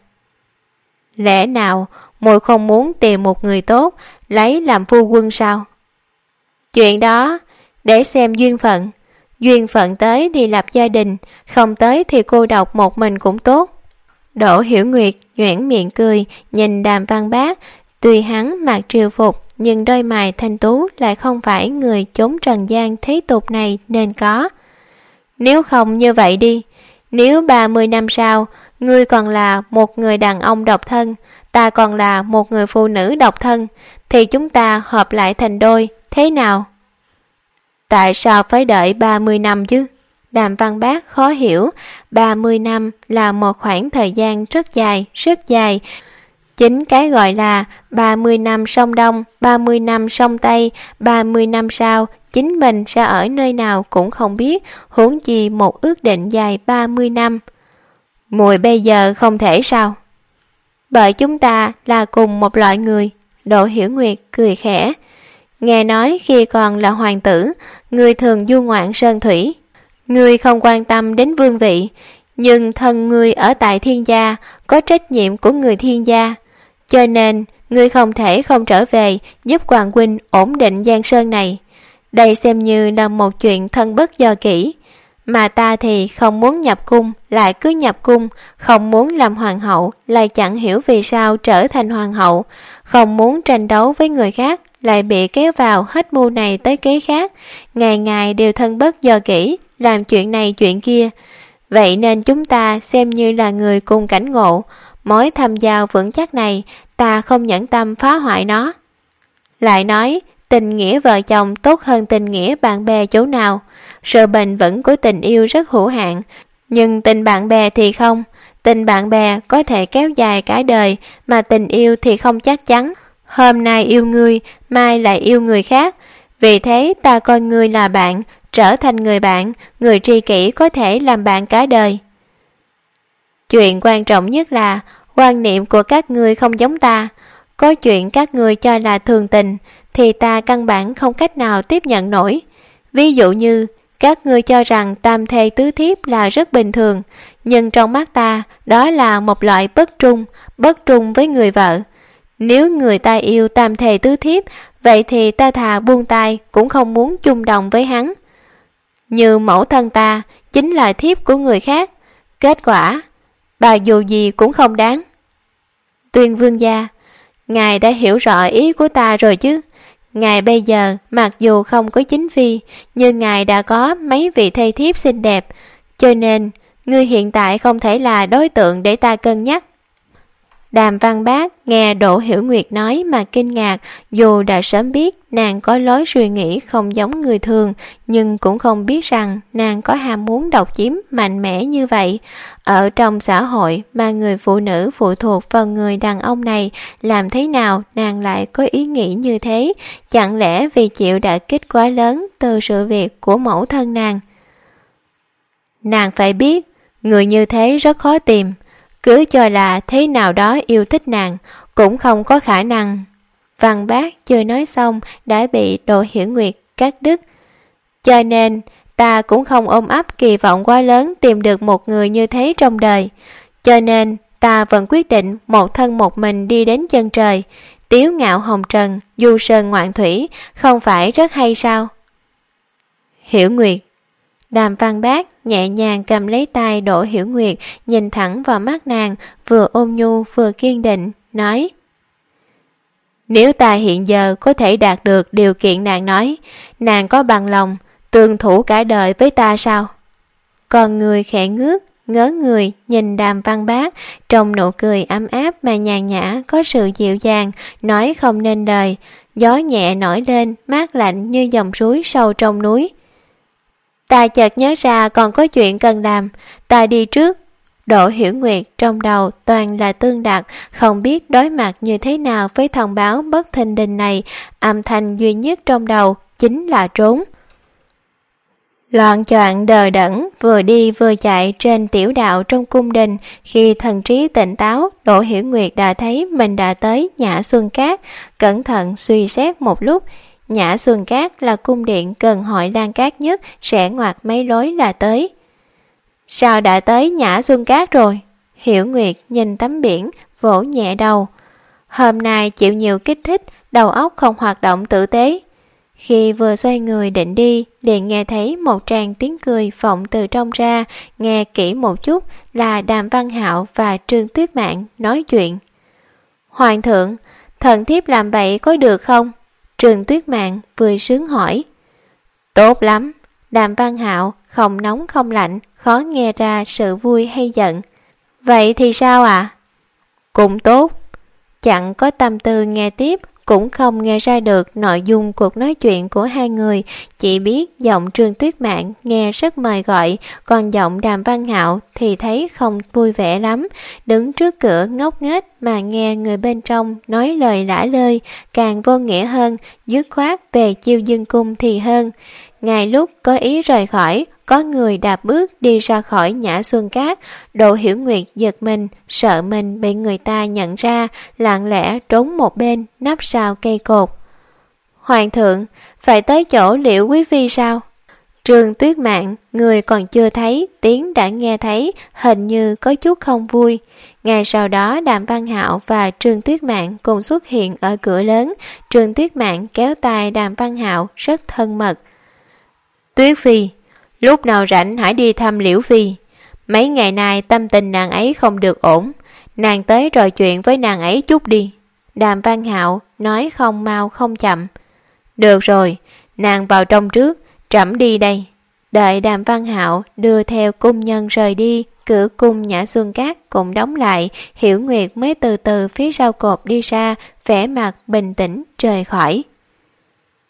Lẽ nào muội không muốn tìm một người tốt lấy làm phu quân sao? Chuyện đó để xem duyên phận. Duyên phận tới thì lập gia đình, không tới thì cô độc một mình cũng tốt. Đỗ Hiểu Nguyệt nhoẻn miệng cười, nhìn Đàm Văn Bác. Tuy hắn mặc triều phục, nhưng đôi mày thanh tú lại không phải người chốn trần gian thế tục này nên có. Nếu không như vậy đi, nếu 30 năm sau, ngươi còn là một người đàn ông độc thân, ta còn là một người phụ nữ độc thân, thì chúng ta hợp lại thành đôi, thế nào? Tại sao phải đợi 30 năm chứ? Đàm Văn Bác khó hiểu, 30 năm là một khoảng thời gian rất dài. Chính cái gọi là 30 năm sông Đông, 30 năm sông Tây, 30 năm sau, chính mình sẽ ở nơi nào cũng không biết, huống chi một ước định dài 30 năm. Muội bây giờ không thể sao? Bởi chúng ta là cùng một loại người. Đỗ Hiểu Nguyệt cười khẽ. Nghe nói khi còn là hoàng tử, ngươi thường du ngoạn sơn thủy. Ngươi không quan tâm đến vương vị, nhưng thân ngươi ở tại thiên gia, có trách nhiệm của người thiên gia. Cho nên, ngươi không thể không trở về giúp hoàng huynh ổn định giang sơn này. Đây xem như là một chuyện thân bất do kỹ. Mà ta thì không muốn nhập cung, lại cứ nhập cung, không muốn làm hoàng hậu, lại chẳng hiểu vì sao trở thành hoàng hậu, không muốn tranh đấu với người khác, lại bị kéo vào hết mưu này tới kế khác, ngày ngày đều thân bất do kỹ, làm chuyện này chuyện kia. Vậy nên chúng ta xem như là người cùng cảnh ngộ, mối tham giao vững chắc này, ta không nhẫn tâm phá hoại nó. Lại nói, tình nghĩa vợ chồng tốt hơn tình nghĩa bạn bè chỗ nào. Sự bền vững của tình yêu rất hữu hạn, nhưng tình bạn bè thì không. Tình bạn bè có thể kéo dài cả đời, mà tình yêu thì không chắc chắn. Hôm nay yêu ngươi, mai lại yêu người khác. Vì thế ta coi ngươi là bạn, trở thành người bạn, người tri kỷ có thể làm bạn cả đời. Chuyện quan trọng nhất là quan niệm của các ngươi không giống ta. Có chuyện các ngươi cho là thường tình thì ta căn bản không cách nào tiếp nhận nổi. Ví dụ như các ngươi cho rằng tam thê tứ thiếp là rất bình thường, nhưng trong mắt ta đó là một loại bất trung với người vợ. Nếu người ta yêu tam thê tứ thiếp, vậy thì ta thà buông tay cũng không muốn chung đồng với hắn. Như mẫu thân ta chính là thiếp của người khác, kết quả bà dù gì cũng không đáng. Tuyên vương gia, ngài đã hiểu rõ ý của ta rồi chứ. Ngài bây giờ mặc dù không có chính phi, nhưng ngài đã có mấy vị thê thiếp xinh đẹp, cho nên ngươi hiện tại không thể là đối tượng để ta cân nhắc. Đàm Văn Bác nghe Đỗ Hiểu Nguyệt nói mà kinh ngạc, dù đã sớm biết nàng có lối suy nghĩ không giống người thường, nhưng cũng không biết rằng nàng có ham muốn độc chiếm mạnh mẽ như vậy. Ở trong xã hội mà người phụ nữ phụ thuộc vào người đàn ông này, làm thế nào nàng lại có ý nghĩ như thế? Chẳng lẽ vì chịu đả kích quá lớn từ sự việc của mẫu thân nàng? Nàng phải biết, người như thế rất khó tìm. Cứ cho là thế nào đó yêu thích nàng cũng không có khả năng. Văn Bác chưa nói xong đã bị Đỗ Hiểu Nguyệt cắt đứt. Cho nên ta cũng không ôm ấp kỳ vọng quá lớn tìm được một người như thế trong đời. Cho nên ta vẫn quyết định một thân một mình đi đến chân trời. Tiếu ngạo hồng trần, du sơn ngoạn thủy, không phải rất hay sao? Hiểu Nguyệt. Đàm Văn Bác nhẹ nhàng cầm lấy tay Đỗ Hiểu Nguyệt, nhìn thẳng vào mắt nàng, vừa ôn nhu vừa kiên định, nói: Nếu ta hiện giờ có thể đạt được điều kiện nàng nói, nàng có bằng lòng tương thủ cả đời với ta sao? Còn người khẽ ngước, ngớ người nhìn Đàm Văn Bác, trong nụ cười ấm áp mà nhàn nhã có sự dịu dàng, nói không nên lời. Gió nhẹ nổi lên, mát lạnh như dòng suối sâu trong núi. Ta chợt nhớ ra còn có chuyện cần làm, ta đi trước. Đỗ Hiểu Nguyệt trong đầu toàn là Tương Đạt, không biết đối mặt như thế nào với thông báo bất thình lình này. Âm thanh duy nhất trong đầu chính là trốn. Loạn choạng đờ đẫn, vừa đi vừa chạy trên tiểu đạo trong cung đình. Khi thần trí tỉnh táo, Đỗ Hiểu Nguyệt đã thấy mình đã tới Nhã Xuân Cát. Cẩn thận suy xét một lúc, Nhã Xuân Cát là cung điện gần Hội Lan Cát nhất, rẽ ngoặt mấy lối là tới. Sao đã tới Nhã Xuân Cát rồi? Hiểu Nguyệt nhìn tấm biển, vỗ nhẹ đầu. Hôm nay chịu nhiều kích thích, đầu óc không hoạt động tử tế. Khi vừa xoay người định đi, liền nghe thấy một tràng tiếng cười vọng từ trong ra, nghe kỹ một chút là Đàm Văn Hạo và Trương Tuyết Mạn nói chuyện. Hoàng thượng, thần thiếp làm vậy có được không? Trương Tuyết Mạn vui sướng hỏi. Tốt lắm. Đàm Văn Hạo không nóng không lạnh, khó nghe ra sự vui hay giận. Vậy thì sao ạ? Cũng tốt. Chẳng có tâm tư nghe tiếp, cũng không nghe ra được nội dung cuộc nói chuyện của hai người, chỉ biết giọng Trương Tuyết Mạn nghe rất mời gọi, còn giọng Đàm Văn Hạo thì thấy không vui vẻ lắm, đứng trước cửa ngốc nghếch mà nghe người bên trong nói lời lả lơi, càng vô nghĩa hơn, dứt khoát về Chiêu Dương Cung thì hơn. Ngay lúc có ý rời khỏi, có người đạp bước đi ra khỏi Nhã Xuân Cát. Đỗ Hiểu Nguyệt giật mình, sợ mình bị người ta nhận ra, lặng lẽ trốn một bên, nấp sau cây cột. Hoàng thượng, phải tới chỗ Liễu quý phi sao? Trương Tuyết Mạn, người còn chưa thấy, tiếng đã nghe thấy, hình như có chút không vui. Ngay sau đó Đàm Văn Hạo và Trương Tuyết Mạn cùng xuất hiện ở cửa lớn. Trương Tuyết Mạn kéo tay Đàm Văn Hạo rất thân mật. Tuyết phi, lúc nào rảnh hãy đi thăm Liễu phi. Mấy ngày nay tâm tình nàng ấy không được ổn, nàng tới trò chuyện với nàng ấy chút đi. Đàm Văn Hạo nói không mau không chậm. Được rồi, nàng vào trong trước, trẫm đi đây. Đợi Đàm Văn Hạo đưa theo cung nhân rời đi, cửa cung Nhã Xuân Cát cũng đóng lại. Hiểu Nguyệt mới từ từ phía sau cột đi ra, vẻ mặt bình tĩnh rời khỏi.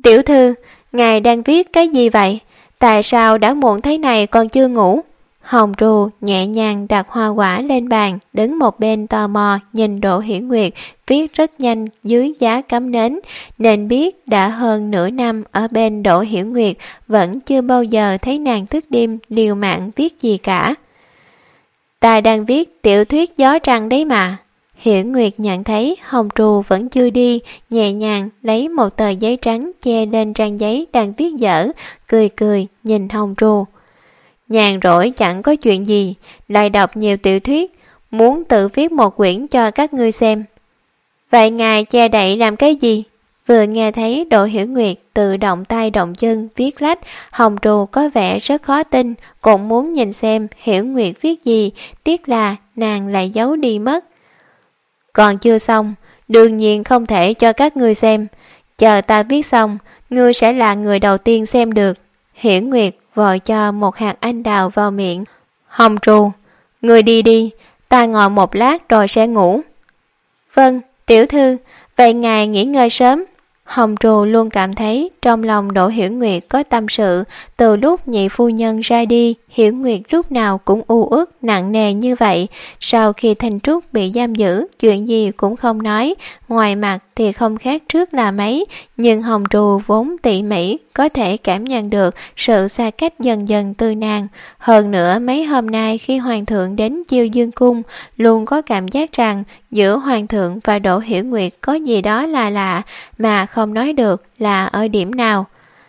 Tiểu thư, ngài đang viết cái gì vậy? Tại sao đã muộn thế này còn chưa ngủ? Hồng Trù nhẹ nhàng đặt hoa quả lên bàn, đứng một bên tò mò nhìn Đỗ Hiển Nguyệt viết rất nhanh dưới giá cắm nến, nên biết đã hơn nửa năm ở bên Đỗ Hiển Nguyệt vẫn chưa bao giờ thấy nàng thức đêm liều mạng viết gì cả. Ta đang viết tiểu thuyết Gió Trăng đấy mà. Hiển Nguyệt nhận thấy Hồng Trù vẫn chưa đi, nhẹ nhàng lấy một tờ giấy trắng che lên trang giấy đang viết dở, cười cười nhìn Hồng Trù. Nhàn rỗi chẳng có chuyện gì, lại đọc nhiều tiểu thuyết, muốn tự viết một quyển cho các ngươi xem. Vậy ngài che đậy làm cái gì? Vừa nghe thấy Đỗ Hiểu Nguyệt tự động tay động chân viết lách, Hồng Trù có vẻ rất khó tin, cũng muốn nhìn xem Hiểu Nguyệt viết gì, tiếc là nàng lại giấu đi mất. Còn chưa xong, đương nhiên không thể cho các ngươi xem. Chờ ta viết xong, ngươi sẽ là người đầu tiên xem được. Hiểu Nguyệt vội cho một hạt anh đào vào miệng. Hồng Trù, ngươi đi đi, ta ngồi một lát rồi sẽ ngủ. Vâng, tiểu thư, vậy ngài nghỉ ngơi sớm. Hồng Trù luôn cảm thấy trong lòng Đỗ Hiểu Nguyệt có tâm sự. Từ lúc nhị phu nhân ra đi, Hiểu Nguyệt lúc nào cũng u uất nặng nề như vậy. Sau khi Thanh Trúc bị giam giữ, chuyện gì cũng không nói, ngoài mặt thì không khác trước là mấy, nhưng Hồng Trù vốn tỉ mỉ, có thể cảm nhận được sự xa cách dần dần từ nàng. Hơn nữa mấy hôm nay khi hoàng thượng đến Chiêu Dương cung, luôn có cảm giác rằng giữa hoàng thượng và Đỗ Hiểu Nguyệt có gì đó là lạ, mà không nói được là ở điểm nào.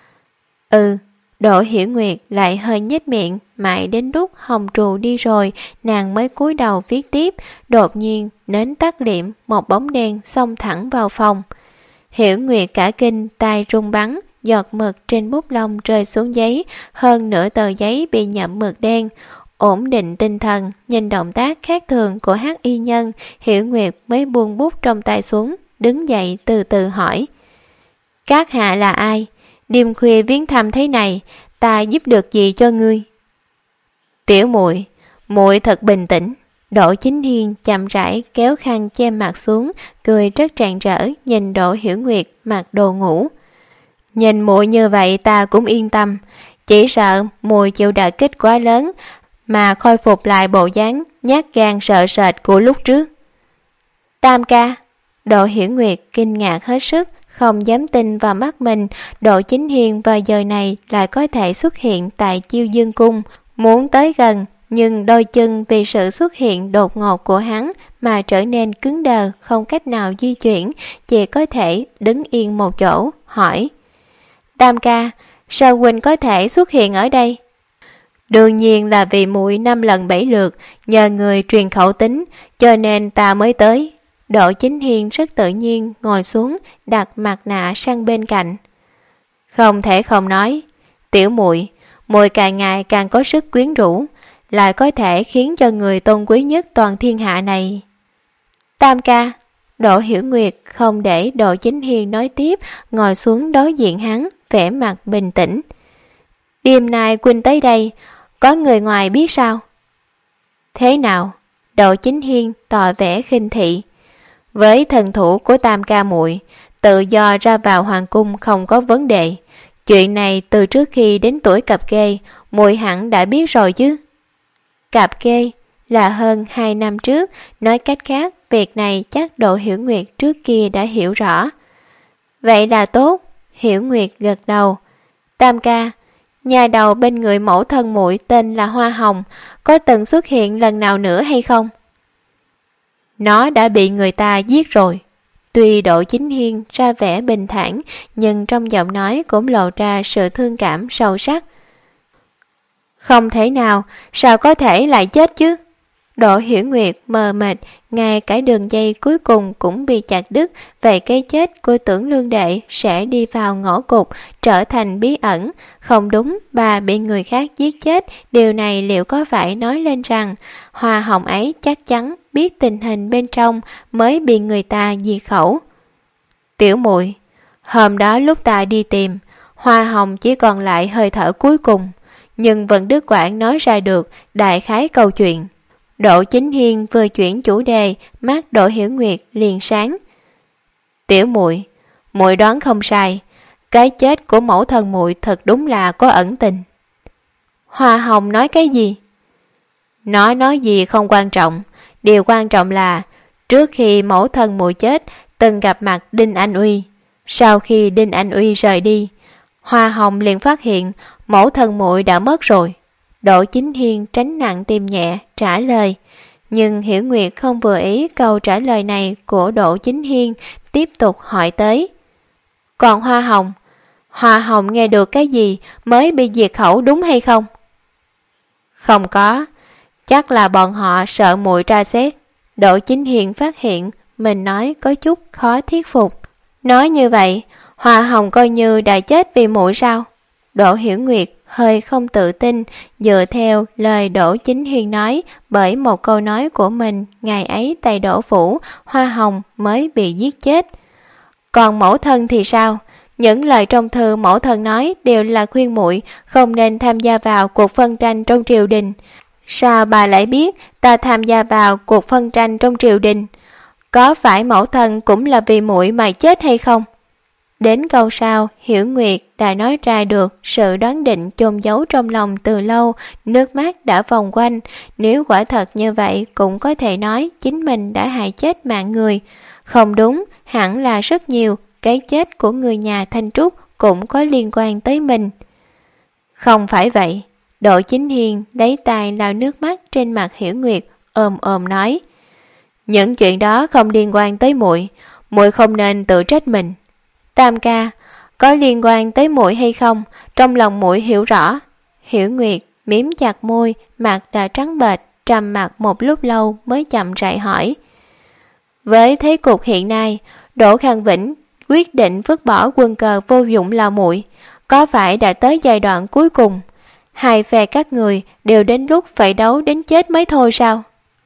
Đỗ Hiểu Nguyệt lại hơi nhếch miệng, mãi đến lúc Hồng Trù đi rồi, nàng mới cúi đầu viết tiếp. Đột nhiên nến tắt liệm, một bóng đen xông thẳng vào phòng. Hiểu Nguyệt cả kinh, tay run bắn, giọt mực trên bút lông rơi xuống giấy, hơn nửa tờ giấy bị nhậm mực đen. Ổn định tinh thần, nhìn động tác khác thường của Hắc Y Nhân, Hiểu Nguyệt mới buông bút trong tay xuống, đứng dậy từ từ hỏi: các hạ là ai? Đêm khuya viếng thăm thế này, ta giúp được gì cho ngươi? Tiểu muội, muội thật bình tĩnh. Đỗ Chính Hiên chậm rãi kéo khăn che mặt xuống, cười rất rạng rỡ nhìn Đỗ Hiểu Nguyệt mặc đồ ngủ. Nhìn muội như vậy ta cũng yên tâm, chỉ sợ muội chịu đả kích quá lớn mà khôi phục lại bộ dáng nhát gan sợ sệt của lúc trước. Tam ca. Đỗ Hiểu Nguyệt kinh ngạc hết sức, không dám tin vào mắt mình. Đỗ Chính Hiên vào giờ này lại có thể xuất hiện tại Chiêu Dương cung, muốn tới gần, nhưng đôi chân vì sự xuất hiện đột ngột của hắn mà trở nên cứng đờ, không cách nào di chuyển, chỉ có thể đứng yên một chỗ, hỏi: Tam ca, sao huynh có thể xuất hiện ở đây? Đương nhiên là vì muội 5 lần 7 lượt nhờ người truyền khẩu tín, cho nên ta mới tới. Đỗ Chính Hiên rất tự nhiên ngồi xuống, đặt mặt nạ sang bên cạnh. Không thể không nói, tiểu muội, muội càng ngày càng có sức quyến rũ, lại có thể khiến cho người tôn quý nhất toàn thiên hạ này. Tam ca. Đỗ Hiểu Nguyệt không để Đỗ Chính Hiên nói tiếp, ngồi xuống đối diện hắn, vẻ mặt bình tĩnh. Đêm nay huynh tới đây, có người ngoài biết sao? Thế nào? Đỗ Chính Hiên tỏ vẻ khinh thị. Với thần thủ của Tam ca muội, tự do ra vào hoàng cung không có vấn đề. Chuyện này từ trước khi đến tuổi cập kê, muội hẳn đã biết rồi chứ. Cập kê là hơn 2 năm trước, nói cách khác, việc này chắc Đỗ Hiểu Nguyệt trước kia đã hiểu rõ. Vậy là tốt. Hiểu Nguyệt gật đầu. Tam ca, nhà đầu bên người mẫu thân muội tên là Hoa Hồng, có từng xuất hiện lần nào nữa hay không? Nó đã bị người ta giết rồi. Tuy Đỗ Chính Hiên ra vẻ bình thản, nhưng trong giọng nói cũng lộ ra sự thương cảm sâu sắc. Không thể nào, sao có thể lại chết chứ? Đỗ Hiểu Nguyệt mờ mịt, ngay cả đường dây cuối cùng cũng bị chặt đứt. Vậy cái chết của Tưởng Lương Đệ sẽ đi vào ngõ cụt, trở thành bí ẩn. Không đúng, bà bị người khác giết chết. Điều này liệu có phải nói lên rằng Hoa Hồng ấy chắc chắn biết tình hình bên trong mới bị người ta diệt khẩu? Tiểu muội, hôm đó lúc ta đi tìm, Hoa Hồng chỉ còn lại hơi thở cuối cùng, nhưng vẫn đứt quãng nói ra được đại khái câu chuyện. Đỗ Chính Hiên vừa chuyển chủ đề, mắt Đỗ Hiểu Nguyệt liền sáng. Tiểu muội, muội đoán không sai, cái chết của mẫu thân muội thật đúng là có ẩn tình. Hoa Hồng nói cái gì? Nó nói gì không quan trọng, điều quan trọng là trước khi mẫu thân muội chết từng gặp mặt Đinh Anh Uy. Sau khi Đinh Anh Uy rời đi, Hoa Hồng liền phát hiện mẫu thân muội đã mất rồi. Đỗ Chính Hiên tránh nặng tim nhẹ trả lời, nhưng Hiểu Nguyệt không vừa ý câu trả lời này của Đỗ Chính Hiên, tiếp tục hỏi tới. Còn Hoa Hồng nghe được cái gì mới bị diệt khẩu đúng hay không? Không có, chắc là bọn họ sợ muội tra xét. Đỗ Chính Hiên phát hiện mình nói có chút khó thuyết phục. Nói như vậy, Hoa Hồng coi như đã chết vì muội sao? Đỗ Hiểu Nguyệt hơi không tự tin, dựa theo lời Đỗ Chính Hiên nói, bởi một câu nói của mình ngày ấy tại Đỗ Phủ, Hoa Hồng mới bị giết chết. Còn mẫu thân thì sao? Những lời trong thư mẫu thân nói đều là khuyên muội không nên tham gia vào cuộc phân tranh trong triều đình. Sao bà lại biết ta tham gia vào cuộc phân tranh trong triều đình? Có phải mẫu thân cũng là vì muội mà chết hay không? Đến câu sau, Hiểu Nguyệt đã nói ra được sự đoán định chôn giấu trong lòng từ lâu, nước mắt đã vòng quanh. Nếu quả thật như vậy cũng có thể nói chính mình đã hại chết mạng người. Không đúng, hẳn là rất nhiều, cái chết của người nhà Thanh Trúc cũng có liên quan tới mình. Không phải vậy. Đỗ Chính Hiên lấy tay lau nước mắt trên mặt Hiểu Nguyệt, ôm nói. Những chuyện đó không liên quan tới muội, muội không nên tự trách mình. Tam ca, có liên quan tới muội hay không, trong lòng muội hiểu rõ. Hiểu Nguyệt mím chặt môi, mặt đã trắng bệch, trầm mặc một lúc lâu mới chậm rãi hỏi. Với thế cục hiện nay, Đỗ Khang Vĩnh quyết định vứt bỏ quân cờ vô dụng là muội, có phải đã tới giai đoạn cuối cùng? Hai phe các người đều đến lúc phải đấu đến chết mới thôi sao?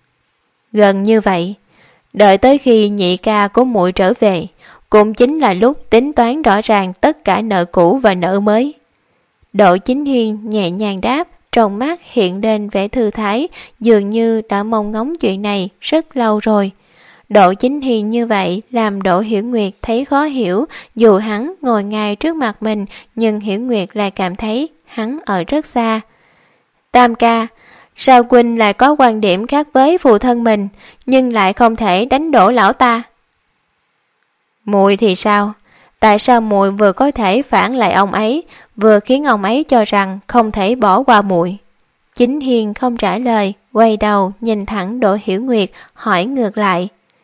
Gần như vậy, đợi tới khi nhị ca của muội trở về, cũng chính là lúc tính toán rõ ràng tất cả nợ cũ và nợ mới. Đỗ Chính Hiên nhẹ nhàng đáp, trong mắt hiện lên vẻ thư thái, dường như đã mong ngóng chuyện này rất lâu rồi. Đỗ Chính Hiên như vậy làm Đỗ Hiểu Nguyệt thấy khó hiểu, dù hắn ngồi ngay trước mặt mình, nhưng Hiểu Nguyệt lại cảm thấy hắn ở rất xa. Tam ca, sao huynh lại có quan điểm khác với phụ thân mình, nhưng lại không thể đánh đổ lão ta? Muội thì sao? Tại sao muội vừa có thể phản lại ông ấy, vừa khiến ông ấy cho rằng không thể bỏ qua muội? Chính Hiên không trả lời, quay đầu nhìn thẳng Đỗ Hiểu Nguyệt, hỏi ngược lại.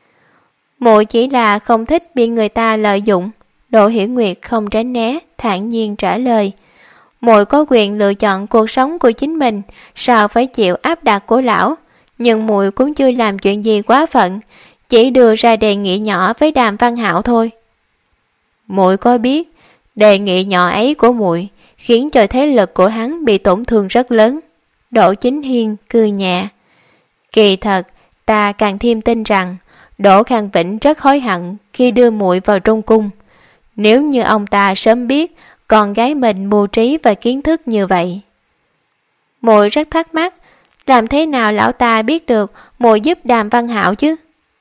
Muội chỉ là không thích bị người ta lợi dụng. Đỗ Hiểu Nguyệt không tránh né, thản nhiên trả lời. Muội có quyền lựa chọn cuộc sống của chính mình, sao phải chịu áp đặt của lão? Nhưng muội cũng chưa làm chuyện gì quá phận, chỉ đưa ra đề nghị nhỏ với Đàm Văn Hạo thôi. Muội có biết, đề nghị nhỏ ấy của muội khiến cho thế lực của hắn bị tổn thương rất lớn. Đỗ Chính Hiên cười nhẹ. Kỳ thật, ta càng thêm tin rằng Đỗ Khang Vĩnh rất hối hận khi đưa muội vào trong cung. Nếu như ông ta sớm biết con gái mình mưu trí và kiến thức như vậy. Muội rất thắc mắc, làm thế nào lão ta biết được muội giúp Đàm Văn Hạo chứ?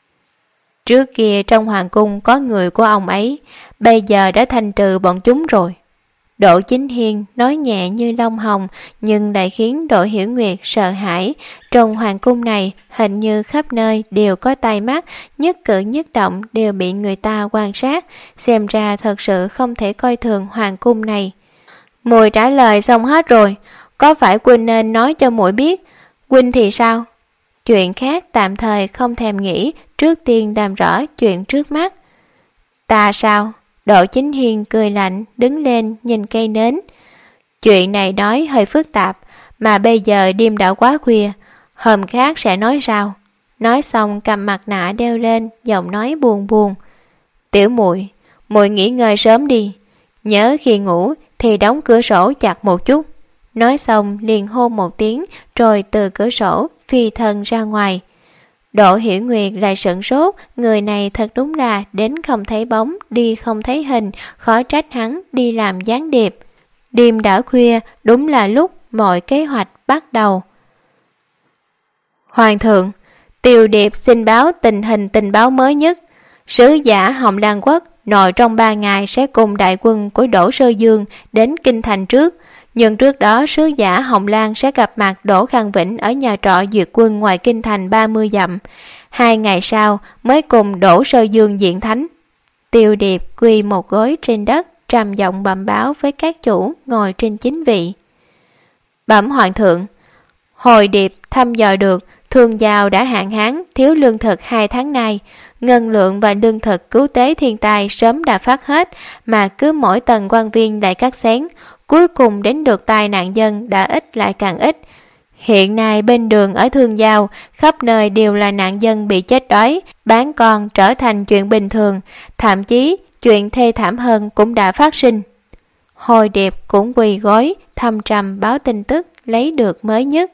Trước kia trong hoàng cung có người của ông ấy, bây giờ đã thanh trừ bọn chúng rồi. Đỗ Chính Hiên nói nhẹ như lông hồng, nhưng lại khiến Đỗ Hiểu Nguyệt sợ hãi. Trong hoàng cung này hình như khắp nơi đều có tai mắt, nhất cử nhất động đều bị người ta quan sát, xem ra thật sự không thể coi thường hoàng cung này. Muội trả lời xong hết rồi, có phải huynh nên nói cho muội biết? Huynh thì sao? Chuyện khác tạm thời không thèm nghĩ, trước tiên làm rõ chuyện trước mắt. Ta sao? Đỗ Chính Hiên cười lạnh, đứng lên nhìn cây nến. Chuyện này nói hơi phức tạp, mà bây giờ đêm đã quá khuya, hôm khác sẽ nói sao? Nói xong cầm mặt nạ đeo lên, giọng nói buồn buồn. Tiểu muội, muội nghỉ ngơi sớm đi, nhớ khi ngủ thì đóng cửa sổ chặt một chút. Nói xong liền hôn một tiếng, rồi từ cửa sổ phi thân ra ngoài. Đỗ Hiểu Nguyệt lại sửng sốt, người này thật đúng là đến không thấy bóng, đi không thấy hình, khó trách hắn đi làm gián điệp. Đêm đã khuya, đúng là lúc mọi kế hoạch bắt đầu. Hoàng thượng, Tiều Điệp xin báo tình hình tình báo mới nhất. Sứ giả Hồng Lan Quốc nội trong 3 ngày sẽ cùng đại quân của Đỗ Sơ Dương đến Kinh Thành trước, nhưng trước đó sứ giả Hồng Lan sẽ gặp mặt Đỗ Khang Vĩnh ở nhà trọ duyệt quân ngoài Kinh Thành 30 dặm. 2 ngày sau mới cùng Đỗ Sơ Dương diện thánh. Tiêu Điệp quỳ một gối trên đất, trầm giọng bẩm báo với các chủ ngồi trên chính vị. Bẩm hoàng thượng, hồi Điệp thăm dò được Thương Giao đã hạn hán thiếu lương thực 2 tháng nay, ngân lượng và lương thực cứu tế thiên tai sớm đã phát hết, mà cứ mỗi tầng quan viên lại cắt xén, cuối cùng đến được tai nạn dân đã ít lại càng ít. Hiện nay bên đường ở Thương Giao khắp nơi đều là nạn dân bị chết đói, bán con trở thành chuyện bình thường, thậm chí chuyện thê thảm hơn cũng đã phát sinh. Hồi Điệp cũng quỳ gối thăm trầm báo tin tức lấy được mới nhất.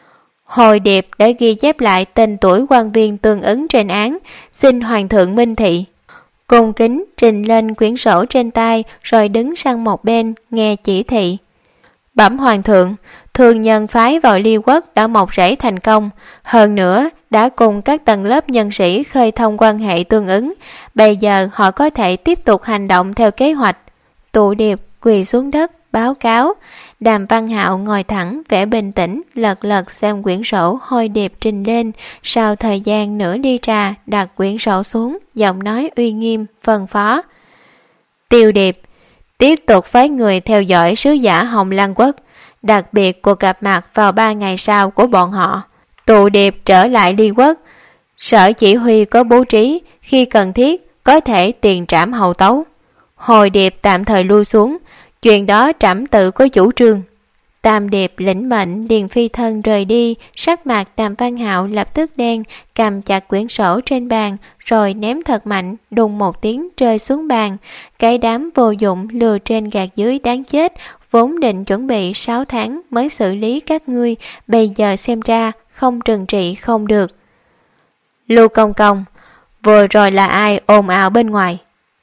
Hồi Điệp đã ghi chép lại tên tuổi quan viên tương ứng trên án, xin hoàng thượng minh thị. Cung kính trình lên quyển sổ trên tay, rồi đứng sang một bên nghe chỉ thị. Bẩm hoàng thượng, thương nhân phái vào Liêu Quốc đã mọc rễ thành công, hơn nữa đã cùng các tầng lớp nhân sĩ khơi thông quan hệ tương ứng, bây giờ họ có thể tiếp tục hành động theo kế hoạch. Tụ Điệp quỳ xuống đất báo cáo. Đàm Văn Hạo ngồi thẳng, vẻ bình tĩnh, lật lật xem quyển sổ Hồi Điệp trình lên. Sau thời gian nửa ly trà, đặt quyển sổ xuống, giọng nói uy nghiêm phân phó. Tiêu Điệp tiếp tục phái người theo dõi sứ giả Hồng Lan Quốc, đặc biệt cuộc gặp mặt vào 3 ngày sau của bọn họ. Tụ Điệp trở lại Ly Quốc, sở chỉ huy có bố trí, khi cần thiết có thể tiền trảm hậu tấu. Hồi Điệp tạm thời lui xuống, chuyện đó trẫm tự có chủ trương. Tam Điệp lĩnh mệnh liền phi thân rời đi, sắc mặt Đàm Văn Hạo lập tức đen, cầm chặt quyển sổ trên bàn rồi ném thật mạnh, đùng một tiếng rơi xuống bàn. Cái đám vô dụng lừa trên gạt dưới đáng chết, vốn định chuẩn bị 6 tháng mới xử lý các ngươi, bây giờ xem ra không trừng trị không được. Lưu Công Công, vừa rồi là ai ồn ào bên ngoài?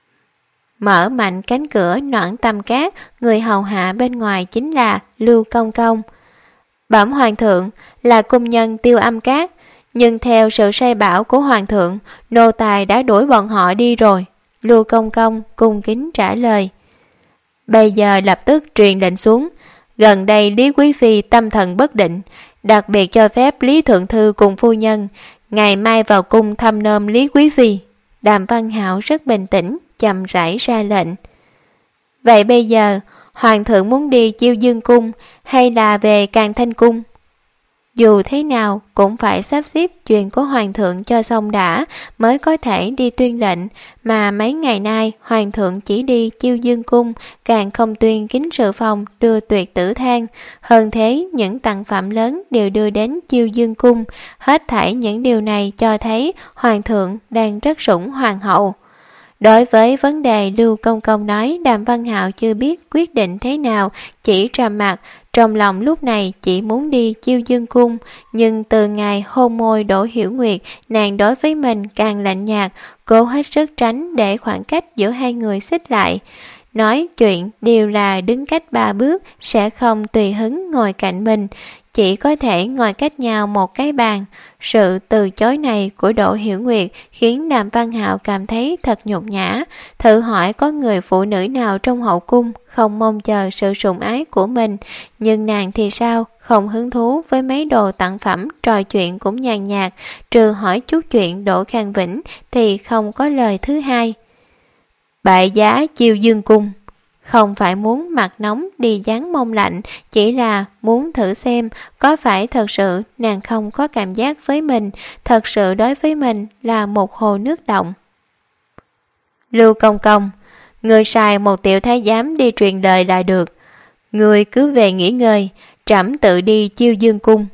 Mở mạnh cánh cửa Noãn Tâm Cát, người hầu hạ bên ngoài chính là Lưu Công Công. Bẩm hoàng thượng, là cung nhân Tiêu Âm Cát, nhưng theo sự sai bảo của hoàng thượng, nô tài đã đuổi bọn họ đi rồi. Lưu Công Công cung kính trả lời. Bây giờ lập tức truyền lệnh xuống, gần đây Lý Quý Phi tâm thần bất định, đặc biệt cho phép Lý Thượng Thư cùng phu nhân ngày mai vào cung thăm nom Lý Quý Phi. Đàm Văn Hạo rất bình tĩnh, chậm rãi ra lệnh. Vậy bây giờ hoàng thượng muốn đi Chiêu Dương Cung hay là về Càn Thanh Cung? Dù thế nào cũng phải sắp xếp chuyện của hoàng thượng cho xong đã mới có thể đi tuyên lệnh, mà mấy ngày nay hoàng thượng chỉ đi Chiêu Dương Cung, càng không tuyên Kính Sự Phòng đưa Tuyệt Tử Thang. Hơn thế, những tặng phẩm lớn đều đưa đến Chiêu Dương Cung. Hết thảy những điều này cho thấy hoàng thượng đang rất sủng hoàng hậu. Đối với vấn đề Lưu Công Công nói, Đàm Văn Hạo chưa biết quyết định thế nào, chỉ trầm mặc, trong lòng lúc này chỉ muốn đi Chiêu Dương Cung, nhưng từ ngày hôn môi Đỗ Hiểu Nguyệt, nàng đối với mình càng lạnh nhạt, cố hết sức tránh để khoảng cách giữa hai người xích lại. Nói chuyện đều là đứng cách 3 bước, sẽ không tùy hứng ngồi cạnh mình, chỉ có thể ngồi cách nhau một cái bàn. Sự từ chối này của Đỗ Hiểu Nguyệt khiến Đàm Văn Hạo cảm thấy thật nhục nhã. Thử hỏi có người phụ nữ nào trong hậu cung không mong chờ sự sủng ái của mình, nhưng nàng thì sao, không hứng thú với mấy đồ tặng phẩm, trò chuyện cũng nhàn nhạt, trừ hỏi chút chuyện Đỗ Khang Vĩnh thì không có lời thứ hai. Bại giá Chiêu Dương Cung, không phải muốn mặt nóng đi dán mông lạnh, chỉ là muốn thử xem có phải thật sự nàng không có cảm giác với mình, thật sự đối với mình là một hồ nước động. Lưu Công Công, người sai một tiểu thái giám đi truyền lời là được, người cứ về nghỉ ngơi, trẫm tự đi Chiêu Dương Cung.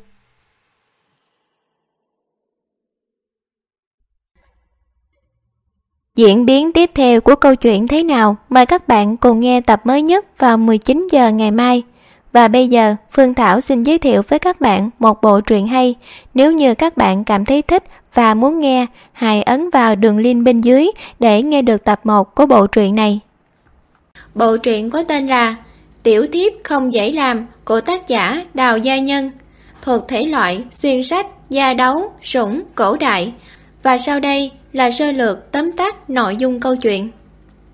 Diễn biến tiếp theo của câu chuyện thế nào? Mời các bạn cùng nghe tập mới nhất vào 19 giờ ngày mai. Và bây giờ, Phương Thảo xin giới thiệu với các bạn một bộ truyện hay. Nếu như các bạn cảm thấy thích và muốn nghe, hãy ấn vào đường link bên dưới để nghe được tập 1 của bộ truyện này. Bộ truyện có tên là Tiểu Thiếp Không Dễ Làm của tác giả Đào Gia Nhân, thuộc thể loại xuyên sách, gia đấu, sủng, cổ đại. Và sau đây là sơ lược tóm tắt nội dung câu chuyện.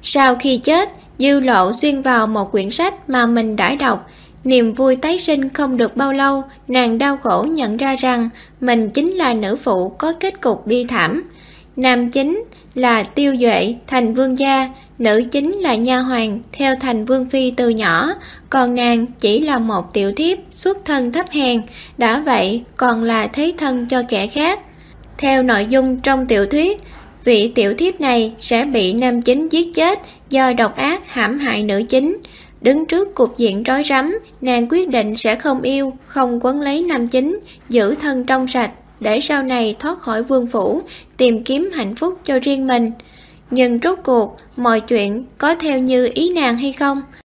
Sau khi chết, Dư Lộ xuyên vào một quyển sách mà mình đã đọc. Niềm vui tái sinh không được bao lâu, nàng đau khổ nhận ra rằng mình chính là nữ phụ có kết cục bi thảm. Nam chính là Tiêu Duệ thành vương gia, nữ chính là nha hoàn theo thành vương phi từ nhỏ, còn nàng chỉ là một tiểu thiếp xuất thân thấp hèn, đã vậy còn là thế thân cho kẻ khác. Theo nội dung trong tiểu thuyết, vị tiểu thiếp này sẽ bị nam chính giết chết do độc ác hãm hại nữ chính. Đứng trước cục diện rối rắm, nàng quyết định sẽ không yêu, không quấn lấy nam chính, giữ thân trong sạch để sau này thoát khỏi vương phủ, tìm kiếm hạnh phúc cho riêng mình. Nhưng rốt cuộc, mọi chuyện có theo như ý nàng hay không?